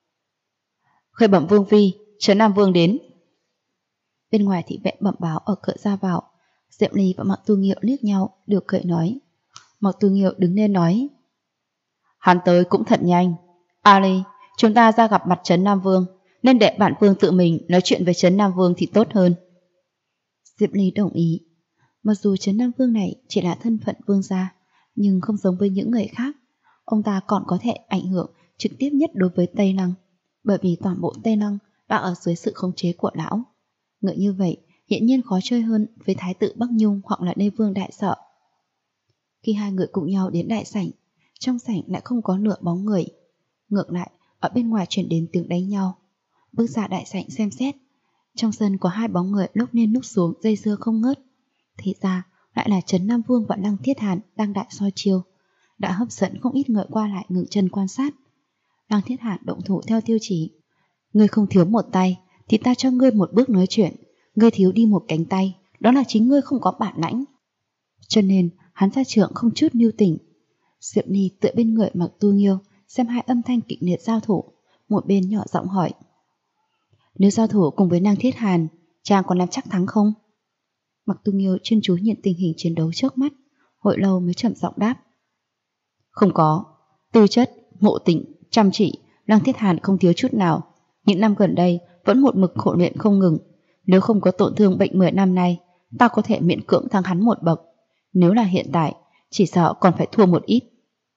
Khởi bẩm vương phi, Trấn Nam Vương đến. Bên ngoài thị vệ bẩm báo ở cửa ra vào. Diệm Ly và Mạc Tu Nghiêu liếc nhau, đều cười nói. Mạc Tu Nghiêu đứng lên nói. Hắn tới cũng thật nhanh. Ali, chúng ta ra gặp mặt Trấn Nam Vương, nên để bản vương tự mình nói chuyện với Trấn Nam Vương thì tốt hơn. Diệm Ly đồng ý. Mặc dù Trấn Nam Vương này chỉ là thân phận vương gia, nhưng không giống với những người khác. Ông ta còn có thể ảnh hưởng trực tiếp nhất đối với Tây Lăng, bởi vì toàn bộ Tây Lăng đã ở dưới sự khống chế của lão. Người như vậy hiển nhiên khó chơi hơn với Thái tử Bắc Nhung hoặc là Đế Vương Đại Sợ. Khi hai người cùng nhau đến đại sảnh, trong sảnh lại không có nửa bóng người. Ngược lại, ở bên ngoài truyền đến tiếng đánh nhau. Bước ra đại sảnh xem xét, trong sân có hai bóng người lúc lên lúc xuống dây dưa không ngớt. Thì ra lại là Trấn Nam Vương và Lăng Thiết Hàn đang đại soi chiêu, đã hấp dẫn không ít người qua lại ngừng chân quan sát. Lăng Thiết Hàn động thủ theo tiêu chí. Ngươi không thiếu một tay thì ta cho ngươi một bước nói chuyện, ngươi thiếu đi một cánh tay, đó là chính ngươi không có bản lãnh. Cho nên hắn ra trưởng không chút lưu tình. Diệm Ly tựa bên người Mạc Tu Nghiêu xem hai âm thanh kịch liệt giao thủ, một bên nhỏ giọng hỏi. Nếu giao thủ cùng với Lăng Thiết Hàn, chàng còn làm chắc thắng không? Mạc Tu Nghiêu chuyên chú nhìn tình hình chiến đấu trước mắt, hồi lâu mới chậm giọng đáp. Không có, tư chất, ngộ tính, chăm chỉ, Lăng Thiết Hàn không thiếu chút nào. Những năm gần đây vẫn một mực khổ luyện không ngừng. Nếu không có tổn thương bệnh 10 năm nay, ta có thể miễn cưỡng thắng hắn một bậc. Nếu là hiện tại, chỉ sợ còn phải thua một ít.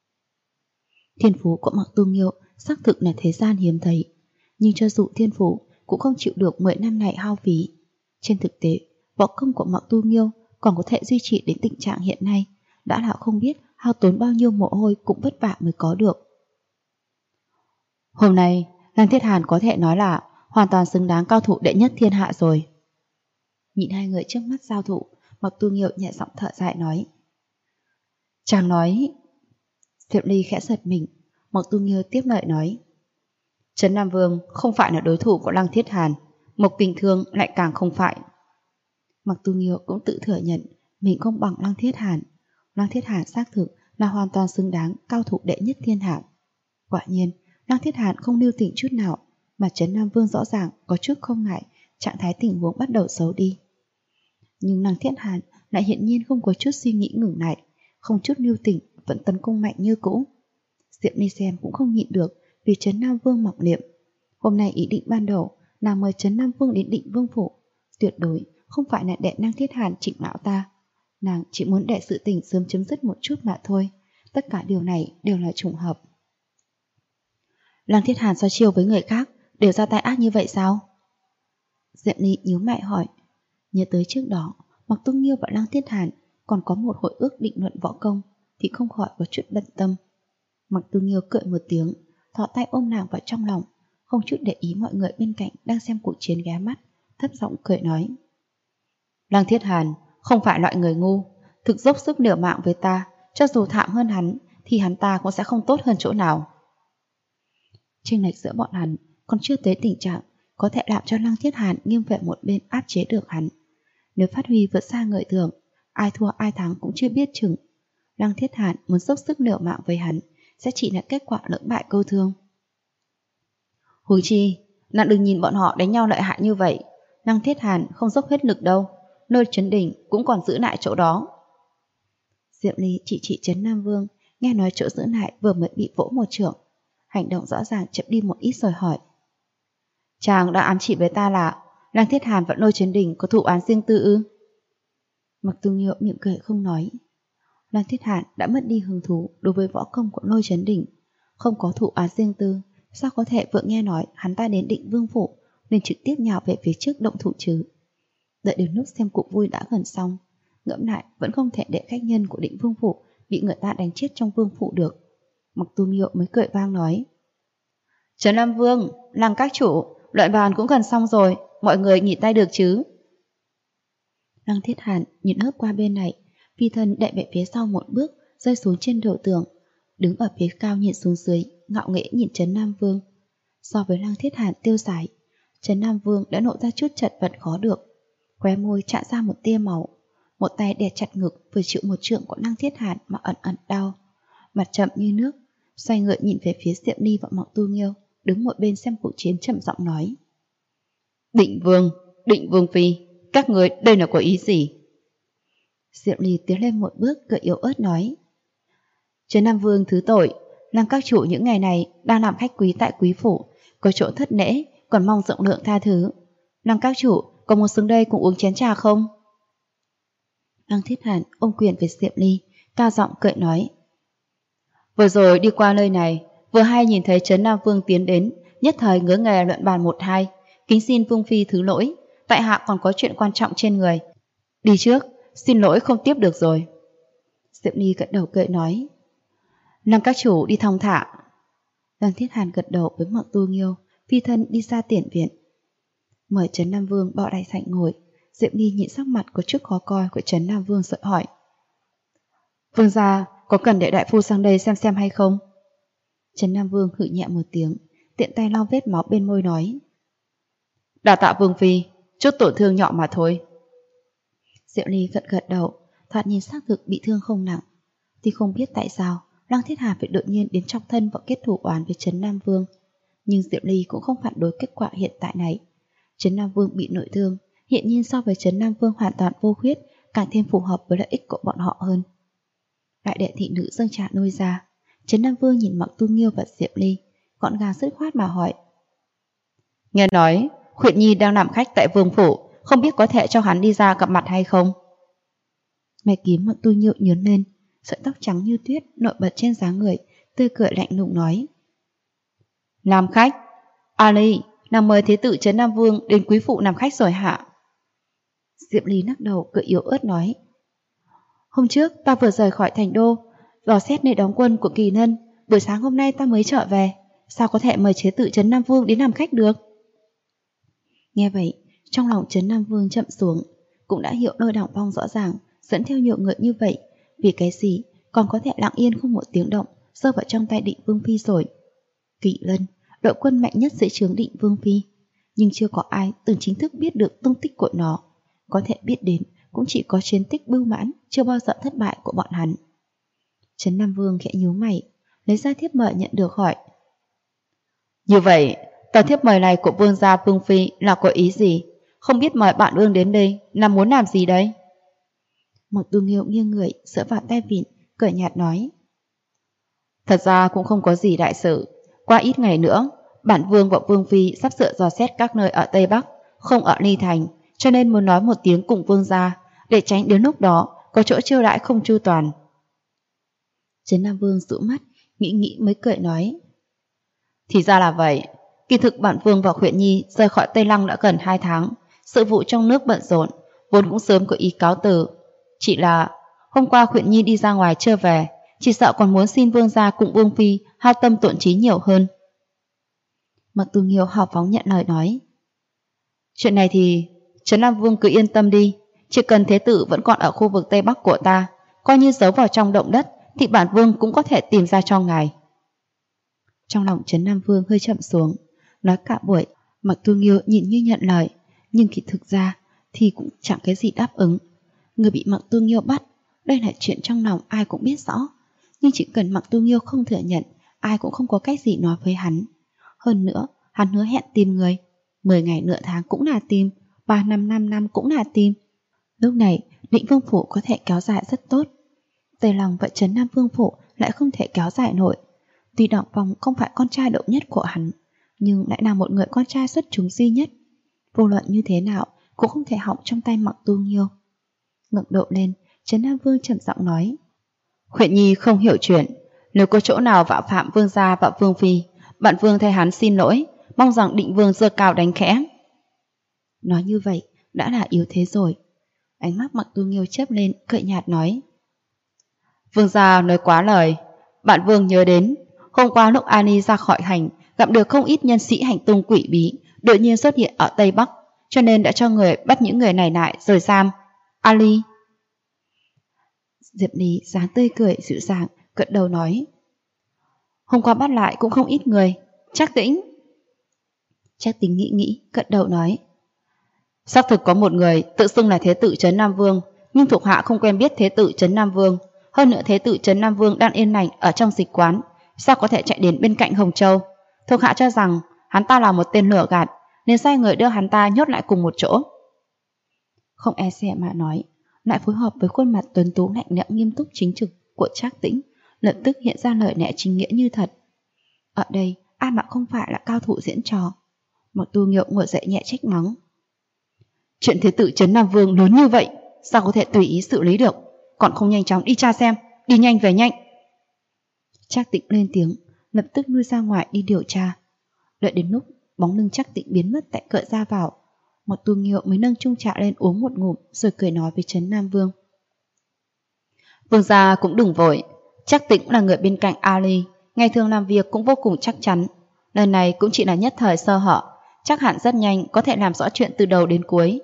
Thiên phú của Mạc Tu Nghiêu xác thực là thế gian hiếm thấy, nhưng cho dù thiên phú cũng không chịu được 10 năm này hao phí. Trên thực tế, võ công của Mạc Tu Nghiêu còn có thể duy trì đến tình trạng hiện nay, đã là không biết hao tốn bao nhiêu mồ hôi cũng vất vả mới có được. Hôm nay, Lăng Thiết Hàn có thể nói là hoàn toàn xứng đáng cao thủ đệ nhất thiên hạ rồi. Nhìn hai người trước mắt giao thủ, Mạc Tu Nghiêu nhẹ giọng thở dài nói. Chàng nói. Diệm Ly khẽ giật mình. Mạc Tu Nghiêu tiếp lời nói. Trấn Nam Vương không phải là đối thủ của Lăng Thiết Hàn, Mộc Kình Thương lại càng không phải. Mạc Tu Nghiêu cũng tự thừa nhận mình không bằng Lăng Thiết Hàn. Lăng Thiết Hàn xác thực là hoàn toàn xứng đáng cao thủ đệ nhất thiên hạ. Quả nhiên, Lăng Thiết Hàn không lưu tình chút nào, mà Trấn Nam Vương rõ ràng có chút không ngại, trạng thái tình huống bắt đầu xấu đi. Nhưng Lăng Thiết Hàn lại hiển nhiên không có chút suy nghĩ ngừng lại, không chút lưu tình, vẫn tấn công mạnh như cũ. Diệm Ly xem cũng không nhịn được vì Trấn Nam Vương mặc niệm. Hôm nay ý định ban đầu nàng mời Trấn Nam Vương đến Định Vương phủ, tuyệt đối không phải là để Lăng Thiết Hàn trịnh lão ta. Nàng chỉ muốn để sự tình sớm chấm dứt một chút mà thôi. Tất cả điều này đều là trùng hợp. Lăng Thiết Hàn so chiêu với người khác đều ra tay ác như vậy sao? Diệm Ly nhíu mày hỏi. Nhớ tới trước đó, Mạc Tu Nghiêu và Lăng Thiết Hàn còn có một hội ước định luận võ công thì không khỏi có chút bận tâm. Mạc Tu Nghiêu cười một tiếng, thò tay ôm nàng vào trong lòng, không chút để ý mọi người bên cạnh đang xem cuộc chiến ghé mắt, thấp giọng cười nói. Lăng Thiết Hàn không phải loại người ngu, thực dốc sức liều mạng với ta, cho dù thảm hơn hắn thì hắn ta cũng sẽ không tốt hơn chỗ nào. Chênh lệch giữa bọn hắn còn chưa tới tình trạng có thể làm cho Lăng Thiết Hàn nghiêng về một bên áp chế được hắn. Nếu phát huy vượt xa người thường, ai thua ai thắng cũng chưa biết chừng. Lăng Thiết Hàn muốn dốc sức liều mạng với hắn sẽ chỉ là kết quả lưỡng bại câu thương. Huống chi, nàng đừng nhìn bọn họ đánh nhau lợi hại như vậy, Lăng Thiết Hàn không dốc hết lực đâu, nơi Trấn Đỉnh cũng còn giữ lại chỗ đó. Diệm Ly chỉ Trấn Nam Vương, nghe nói chỗ giữ lại vừa mới bị vỗ một chưởng, hành động rõ ràng chậm đi một ít rồi hỏi. Chàng đã ám chỉ với ta là Lăng Thiết Hàn và Lôi Trấn Đỉnh có thù oán riêng tư ư? Mạc Tu Nghiêu mỉm cười không nói. Lăng Thiết Hàn đã mất đi hứng thú đối với võ công của Lôi Trấn Đỉnh, không có thù oán riêng tư, sao có thể vừa nghe nói hắn ta đến Định Vương phủ nên trực tiếp nhào về phía trước động thủ chứ? Đợi đến lúc xem cuộc vui đã gần xong, ngẫm lại vẫn không thể để khách nhân của Định Vương phủ bị người ta đánh chết trong vương phủ được. Mạc Tu Nghiêu mới cười vang nói. Trấn Nam Vương, Lăng các chủ, luận bàn cũng gần xong rồi, mọi người nghỉ tay được chứ? Lăng Thiết Hàn nhìn hớp qua bên này, phi thân đậy về phía sau một bước, rơi xuống trên đầu tường, đứng ở phía cao nhìn xuống dưới, ngạo nghễ nhìn Trấn Nam Vương. So với Lăng Thiết Hàn tiêu sái, Trấn Nam Vương đã nộ ra chút chật vật khó được. khóe môi chạm ra một tia máu. Một tay đè chặt ngực vừa chịu một trượng của Lăng Thiết Hàn mà ẩn ẩn đau. Mặt chậm như nước, xoay người nhìn về phía Diệm Ly và Mộng Tu Nghiêu, đứng một bên xem cuộc chiến trầm giọng nói. Định Vương Phi, các người đây là có ý gì? Diệm Ly tiến lên một bước cười yếu ớt nói. Trấn Nam Vương thứ tội, Lăng các chủ những ngày này đang làm khách quý tại quý phủ, có chỗ thất lễ, còn mong rộng lượng tha thứ. Lăng các chủ có muốn xuống đây cùng uống chén trà không? Lăng Thiết Hàn ôm quyền về Diệm Ly, cao giọng cười nói. Vừa rồi đi qua nơi này, vừa hay nhìn thấy Trấn Nam Vương tiến đến, nhất thời ngớ nghề luận bàn một hai, kính xin Vương Phi thứ lỗi, tại hạ còn có chuyện quan trọng trên người. Đi trước, xin lỗi không tiếp được rồi. Diệm Ly gật đầu cười nói. Lăng các chủ đi thong thả. Lăng Thiết Hàn gật đầu với Mộng Tu Nghiêu, phi thân đi ra tiền viện. Mời Trấn Nam Vương bỏ đại sảnh ngồi, Diệm Ly nhìn sắc mặt có chút khó coi của Trấn Nam Vương sợ hỏi. Vương gia, có cần để đại phu sang đây xem hay không? Trấn Nam Vương hự nhẹ một tiếng, tiện tay lau vết máu bên môi nói. Đa tạ Vương Phi, chút tổn thương nhỏ mà thôi. Diệm Ly gật đầu, thoạt nhìn xác thực bị thương không nặng. Thì không biết tại sao Lăng Thiết Hàn phải đột nhiên đến trong thân và kết thù oán với Trấn Nam Vương. Nhưng Diệm Ly cũng không phản đối kết quả hiện tại này. Trấn Nam Vương bị nội thương, hiện nhiên so với Trấn Nam Vương hoàn toàn vô khuyết, càng thêm phù hợp với lợi ích của bọn họ hơn. Đại đệ thị nữ dâng trà nuôi ra. Trấn Nam Vương nhìn Mộng Tu Nghiêu và Diệm Ly, gọn gàng dứt khoát mà hỏi. Nghe nói Khuyển Nhi đang làm khách tại vương phủ, không biết có thể cho hắn đi ra gặp mặt hay không? Mày kiếm Mộng Tu Nghiêu nhướng lên, sợi tóc trắng như tuyết nổi bật trên dáng người, tươi cười lạnh lùng nói. Làm khách? Ali, nàng mời thế tử Trấn Nam Vương đến quý phụ làm khách rồi hả? Diệm Ly lắc đầu cười yếu ớt nói. Hôm trước ta vừa rời khỏi thành đô, dò xét nơi đóng quân của Kỳ Lân, buổi sáng hôm nay ta mới trở về, sao có thể mời chế tử Trấn Nam Vương đến làm khách được? Nghe vậy, trong lòng Trấn Nam Vương chậm xuống, cũng đã hiểu nơi đảng vong rõ ràng, dẫn theo nhiều người như vậy, vì cái gì còn có thể lặng yên không một tiếng động rơi vào trong tay Định Vương Phi rồi. Kỳ Lân, đội quân mạnh nhất dưới trướng Định Vương Phi, nhưng chưa có ai từng chính thức biết được tung tích của nó, có thể biết đến cũng chỉ có chiến tích bưu mãn chưa bao giờ thất bại của bọn hắn. Trấn Nam Vương khẽ nhíu mày, lấy ra thiếp mời nhận được hỏi. Như vậy, tờ thiếp mời này của Vương gia Vương Phi là có ý gì? Không biết mời bạn Vương đến đây là muốn làm gì đây? Mộng Tu Nghiêu nghiêng người dựa vào tay vịn, cười nhạt nói. Thật ra cũng không có gì đại sự. Qua ít ngày nữa, bản Vương và Vương Phi sắp sửa dò xét các nơi ở Tây Bắc, không ở Ly Thành, cho nên muốn nói một tiếng cùng Vương gia, để tránh đến lúc đó có chỗ chiêu đãi không chu toàn. Trấn Nam Vương dụ mắt, nghĩ mới cười nói. Thì ra là vậy. Kỳ thực bản Vương và Khuyển Nhi rời khỏi Tây Lăng đã gần 2 tháng, sự vụ trong nước bận rộn, vốn cũng sớm có ý cáo từ. Chỉ là hôm qua Khuyển Nhi đi ra ngoài chưa về, chỉ sợ còn muốn xin Vương gia cùng Vương Phi hao tâm tổn trí nhiều hơn. Mộng Tu Nghiêu hào phóng nhận lời nói. Chuyện này thì Trấn Nam Vương cứ yên tâm đi, chỉ cần thế tử vẫn còn ở khu vực Tây Bắc của ta, coi như giấu vào trong động đất, thì bản Vương cũng có thể tìm ra cho ngài. Trong lòng Trấn Nam Vương hơi chậm xuống, nói cả buổi, Mộng Tu Nghiêu nhìn như nhận lời, nhưng khi thực ra thì cũng chẳng cái gì đáp ứng. Người bị Mộng Tu Nghiêu bắt, đây là chuyện trong lòng ai cũng biết rõ, nhưng chỉ cần Mộng Tu Nghiêu không thừa nhận, ai cũng không có cách gì nói với hắn. Hơn nữa, hắn hứa hẹn tìm người, 10 ngày nửa tháng cũng là tìm, 3 năm 5 năm cũng là tìm. Lúc này, Định Vương Phủ có thể kéo dài rất tốt. Tây Lòng và Trấn Nam Vương Phủ lại không thể kéo dài nổi. Tuy Đặng Phong không phải con trai đậu nhất của hắn, nhưng lại là một người con trai xuất chúng duy nhất. Vô luận như thế nào cũng không thể hỏng trong tay Mộng Tu Nghiêu. Ngẩng đầu lên, Trấn Nam Vương trầm giọng nói. Khuyển Nhi không hiểu chuyện, nếu có chỗ nào vạ phạm Vương gia và Vương Phi, bản Vương thay hắn xin lỗi, mong rằng Định Vương giơ cao đánh khẽ. Nói như vậy đã là yếu thế rồi. Ánh mắt Mộng Tu Nghiêu chớp lên, cười nhạt nói. Vương gia nói quá lời, bản Vương nhớ đến hôm qua lúc Ani ra khỏi hành, gặp được không ít nhân sĩ hành tung quỷ bí, đột nhiên xuất hiện ở Tây Bắc, cho nên đã cho người bắt những người này lại rồi giam. Ali. Diệp Ly dáng tươi cười dịu dàng, gật đầu nói. Hôm qua bắt lại cũng không ít người. Trác Tĩnh nghĩ, gật đầu nói. Xác thực có một người tự xưng là Thế tử Trấn Nam Vương, nhưng thuộc hạ không quen biết Thế tử Trấn Nam Vương. Hơn nữa Thế tử Trấn Nam Vương đang yên lành ở trong dịch quán, sao có thể chạy đến bên cạnh Hồng Châu? Thuộc hạ cho rằng hắn ta là một tên lừa gạt, nên sai người đưa hắn ta nhốt lại cùng một chỗ. Không e dè mà nói, lại phối hợp với khuôn mặt tuấn tú lạnh lẽo nghiêm túc chính trực của Trác Tĩnh, lập tức hiện ra lời lẽ chính nghĩa như thật. Ở đây ai mà không phải là cao thủ diễn trò? Mặc Tu Nghiêu ngồi dậy nhẹ trách mắng. Chuyện Thế tử Trấn Nam Vương lớn như vậy, sao có thể tùy ý xử lý được? Còn không nhanh chóng đi tra xem, đi nhanh về nhanh. Trác Tĩnh lên tiếng, lập tức lui ra ngoài đi điều tra. Đợi đến lúc bóng lưng Trác Tĩnh biến mất tại cỡ ra vào, Mặc Tu Nghiêu mới nâng chung trà lên uống một ngụm, rồi cười nói với Trấn Nam Vương. Vương gia cũng đừng vội, Trác Tĩnh là người bên cạnh Ali, ngày thường làm việc cũng vô cùng chắc chắn. Lần này cũng chỉ là nhất thời sơ hở, chắc hẳn rất nhanh có thể làm rõ chuyện từ đầu đến cuối.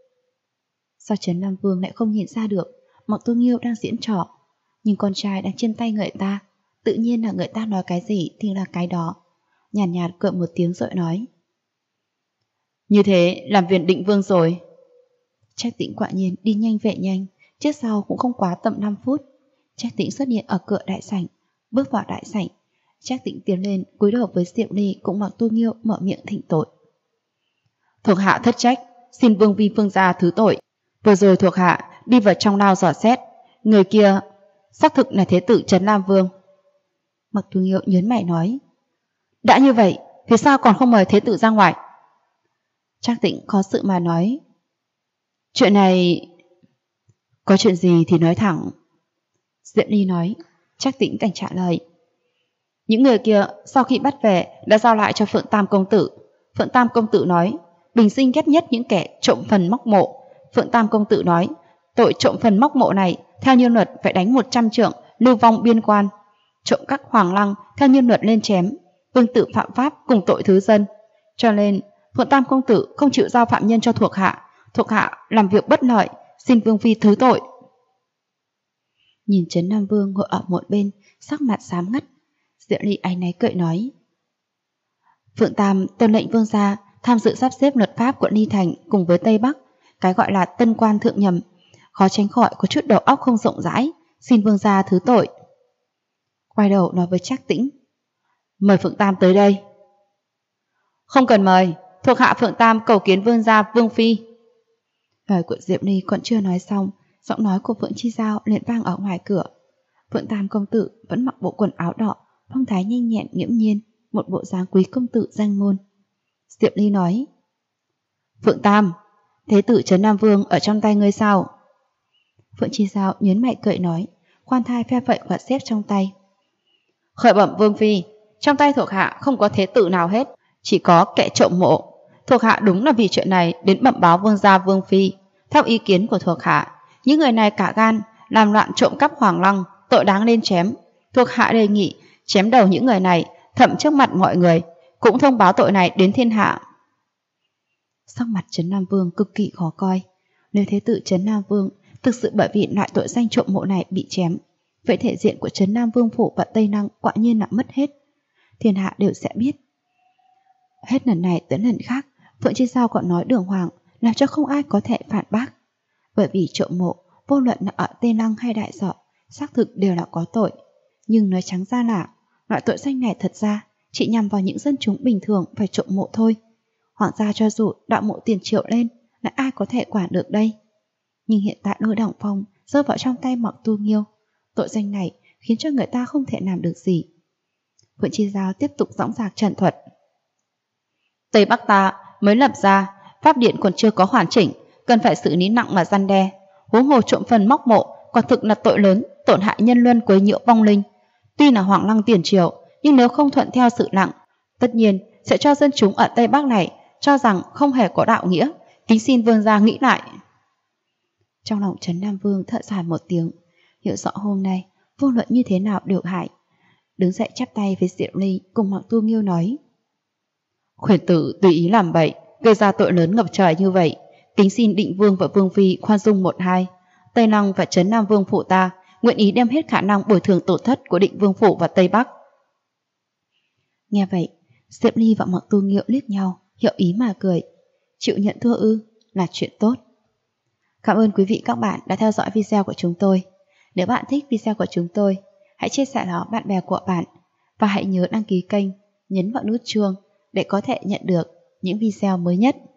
Sao Trấn Nam Vương lại không nhìn ra được Mặc Tu Nghiêu đang diễn trò? Nhưng con trai đang trên tay người ta, tự nhiên là người ta nói cái gì thì là cái đó. Nhàn nhạt cười một tiếng rồi nói. Như thế làm việc Định Vương rồi. Trác Tĩnh quả nhiên đi nhanh về nhanh, trước sau cũng không quá tầm 5 phút. Trác Tĩnh xuất hiện ở cửa đại sảnh, bước vào đại sảnh. Trác Tĩnh tiến lên cúi đầu với Diệu Ly cũng Mặc Tu Nghiêu mở miệng thỉnh tội. Thuộc hạ thất trách, xin Vương vi Vương gia thứ tội. Vừa rồi thuộc hạ đi vào trong lao dò xét, người kia xác thực là Thế tử Trấn Nam Vương. Mặc Tu Nghiêu nhớn mày nói. Đã như vậy, thì sao còn không mời Thế tử ra ngoài? Trác Tĩnh khó sự mà nói. Chuyện này... Có chuyện gì thì nói thẳng. Diệu Ly nói. Trác Tĩnh cảnh trả lời. Những người kia sau khi bắt về đã giao lại cho Phượng Tam Công Tử. Phượng Tam Công Tử nói bình sinh ghét nhất những kẻ trộm phần móc mộ. Phượng Tam Công Tử nói tội trộm phần móc mộ này theo như luật phải đánh 100 trượng, lưu vong biên quan. Trộm các hoàng lăng theo như luật lên chém. Vương tử phạm pháp cùng tội thứ dân. Cho nên Phượng Tam Công Tử không chịu giao phạm nhân cho thuộc hạ. Thuộc hạ làm việc bất lợi, xin Vương phi thứ tội. Nhìn Trấn Nam Vương ngồi ở một bên, sắc mặt xám ngắt, Diệu Ly áy náy cười nói. Phượng Tam tôn lệnh Vương gia tham dự sắp xếp luật pháp quận Ly Thành cùng với Tây Bắc, cái gọi là tân quan thượng nhầm, khó tránh khỏi có chút đầu óc không rộng rãi, xin Vương gia thứ tội. Quay đầu nói với Trác Tĩnh. Mời Phượng Tam tới đây. Không cần mời, thuộc hạ Phượng Tam cầu kiến Vương gia Vương phi. Lời của Diệu Ly còn chưa nói xong, giọng nói của Phượng Chi Giao liền vang ở ngoài cửa. Phượng Tam công tử vẫn mặc bộ quần áo đỏ, phong thái nhanh nhẹn nghiễm nhiên, một bộ dáng quý công tử danh môn. Diệu Ly nói. Phượng Tam, Thế tử Trấn Nam Vương ở trong tay ngươi sao? Phượng Chi Giao nhớn mày cười nói, khoan thai phe phẩy quạt xếp trong tay. Khởi bẩm Vương phi, trong tay thuộc hạ không có thế tử nào hết, chỉ có kẻ trộm mộ. Thuộc hạ đúng là vì chuyện này đến bẩm báo Vương gia Vương phi. Theo ý kiến của thuộc hạ, những người này cả gan làm loạn trộm cắp hoàng lăng, tội đáng lên chém. Thuộc hạ đề nghị chém đầu những người này, thậm trước mặt mọi người, cũng thông báo tội này đến thiên hạ. Sắc mặt Trấn Nam Vương cực kỳ khó coi. Nếu Thế tử Trấn Nam Vương thực sự bởi vì loại tội danh trộm mộ này bị chém, vậy thể diện của Trấn Nam Vương phủ và Tây Năng quả nhiên là mất hết. Thiên hạ đều sẽ biết. Hết lần này tới lần khác, Phượng Chi Giao còn nói đường hoàng, làm cho không ai có thể phản bác. Bởi vì trộm mộ, vô luận là ở Tây Năng hay Đại Sở, xác thực đều là có tội. Nhưng nói trắng ra là, loại tội danh này thật ra chỉ nhằm vào những dân chúng bình thường phải trộm mộ thôi. Hoàng gia cho dù đạo mộ tiền triệu lên, lại ai có thể quản được đây? Nhưng hiện tại Lôi Đổng Phong rơi vào trong tay Mặc Tu Nghiêu, tội danh này khiến cho người ta không thể làm được gì. Phượng Chi Giao tiếp tục dõng dạc trần thuật. Tây Bắc ta mới lập ra, pháp điện còn chưa có hoàn chỉnh, cần phải xử lý nặng mà răn đe. Huống hồ trộm phần móc mộ quả thực là tội lớn, tổn hại nhân luân, quấy nhiễu vong linh. Tuy là hoàng lăng tiền triều, nhưng nếu không thuận theo sự nặng, tất nhiên sẽ cho dân chúng ở Tây Bắc này cho rằng không hề có đạo nghĩa. Kính xin Vương gia nghĩ lại. Trong lòng Trấn Nam Vương thở dài một tiếng, hiểu rõ hôm nay vô luận như thế nào đều hại. Đứng dậy chắp tay với Diệu Ly cùng Mặc Tu Nghiêu nói. Khuyển tử tùy ý làm bậy, gây ra tội lớn ngập trời như vậy, kính xin Định Vương và Vương phi khoan dung một hai. Tây Năng và Trấn Nam Vương phủ ta nguyện ý đem hết khả năng bồi thường tổn thất của Định Vương phủ và Tây Bắc. Nghe vậy, Diệp Ly và Mặc Tu Nghiêu liếc nhau, hiểu ý mà cười. Chịu nhận thua ư? là chuyện tốt. Cảm ơn quý vị các bạn đã theo dõi video của chúng tôi. Nếu bạn thích video của chúng tôi, hãy chia sẻ nó bạn bè của bạn và hãy nhớ đăng ký kênh, nhấn vào nút chuông để có thể nhận được những video mới nhất.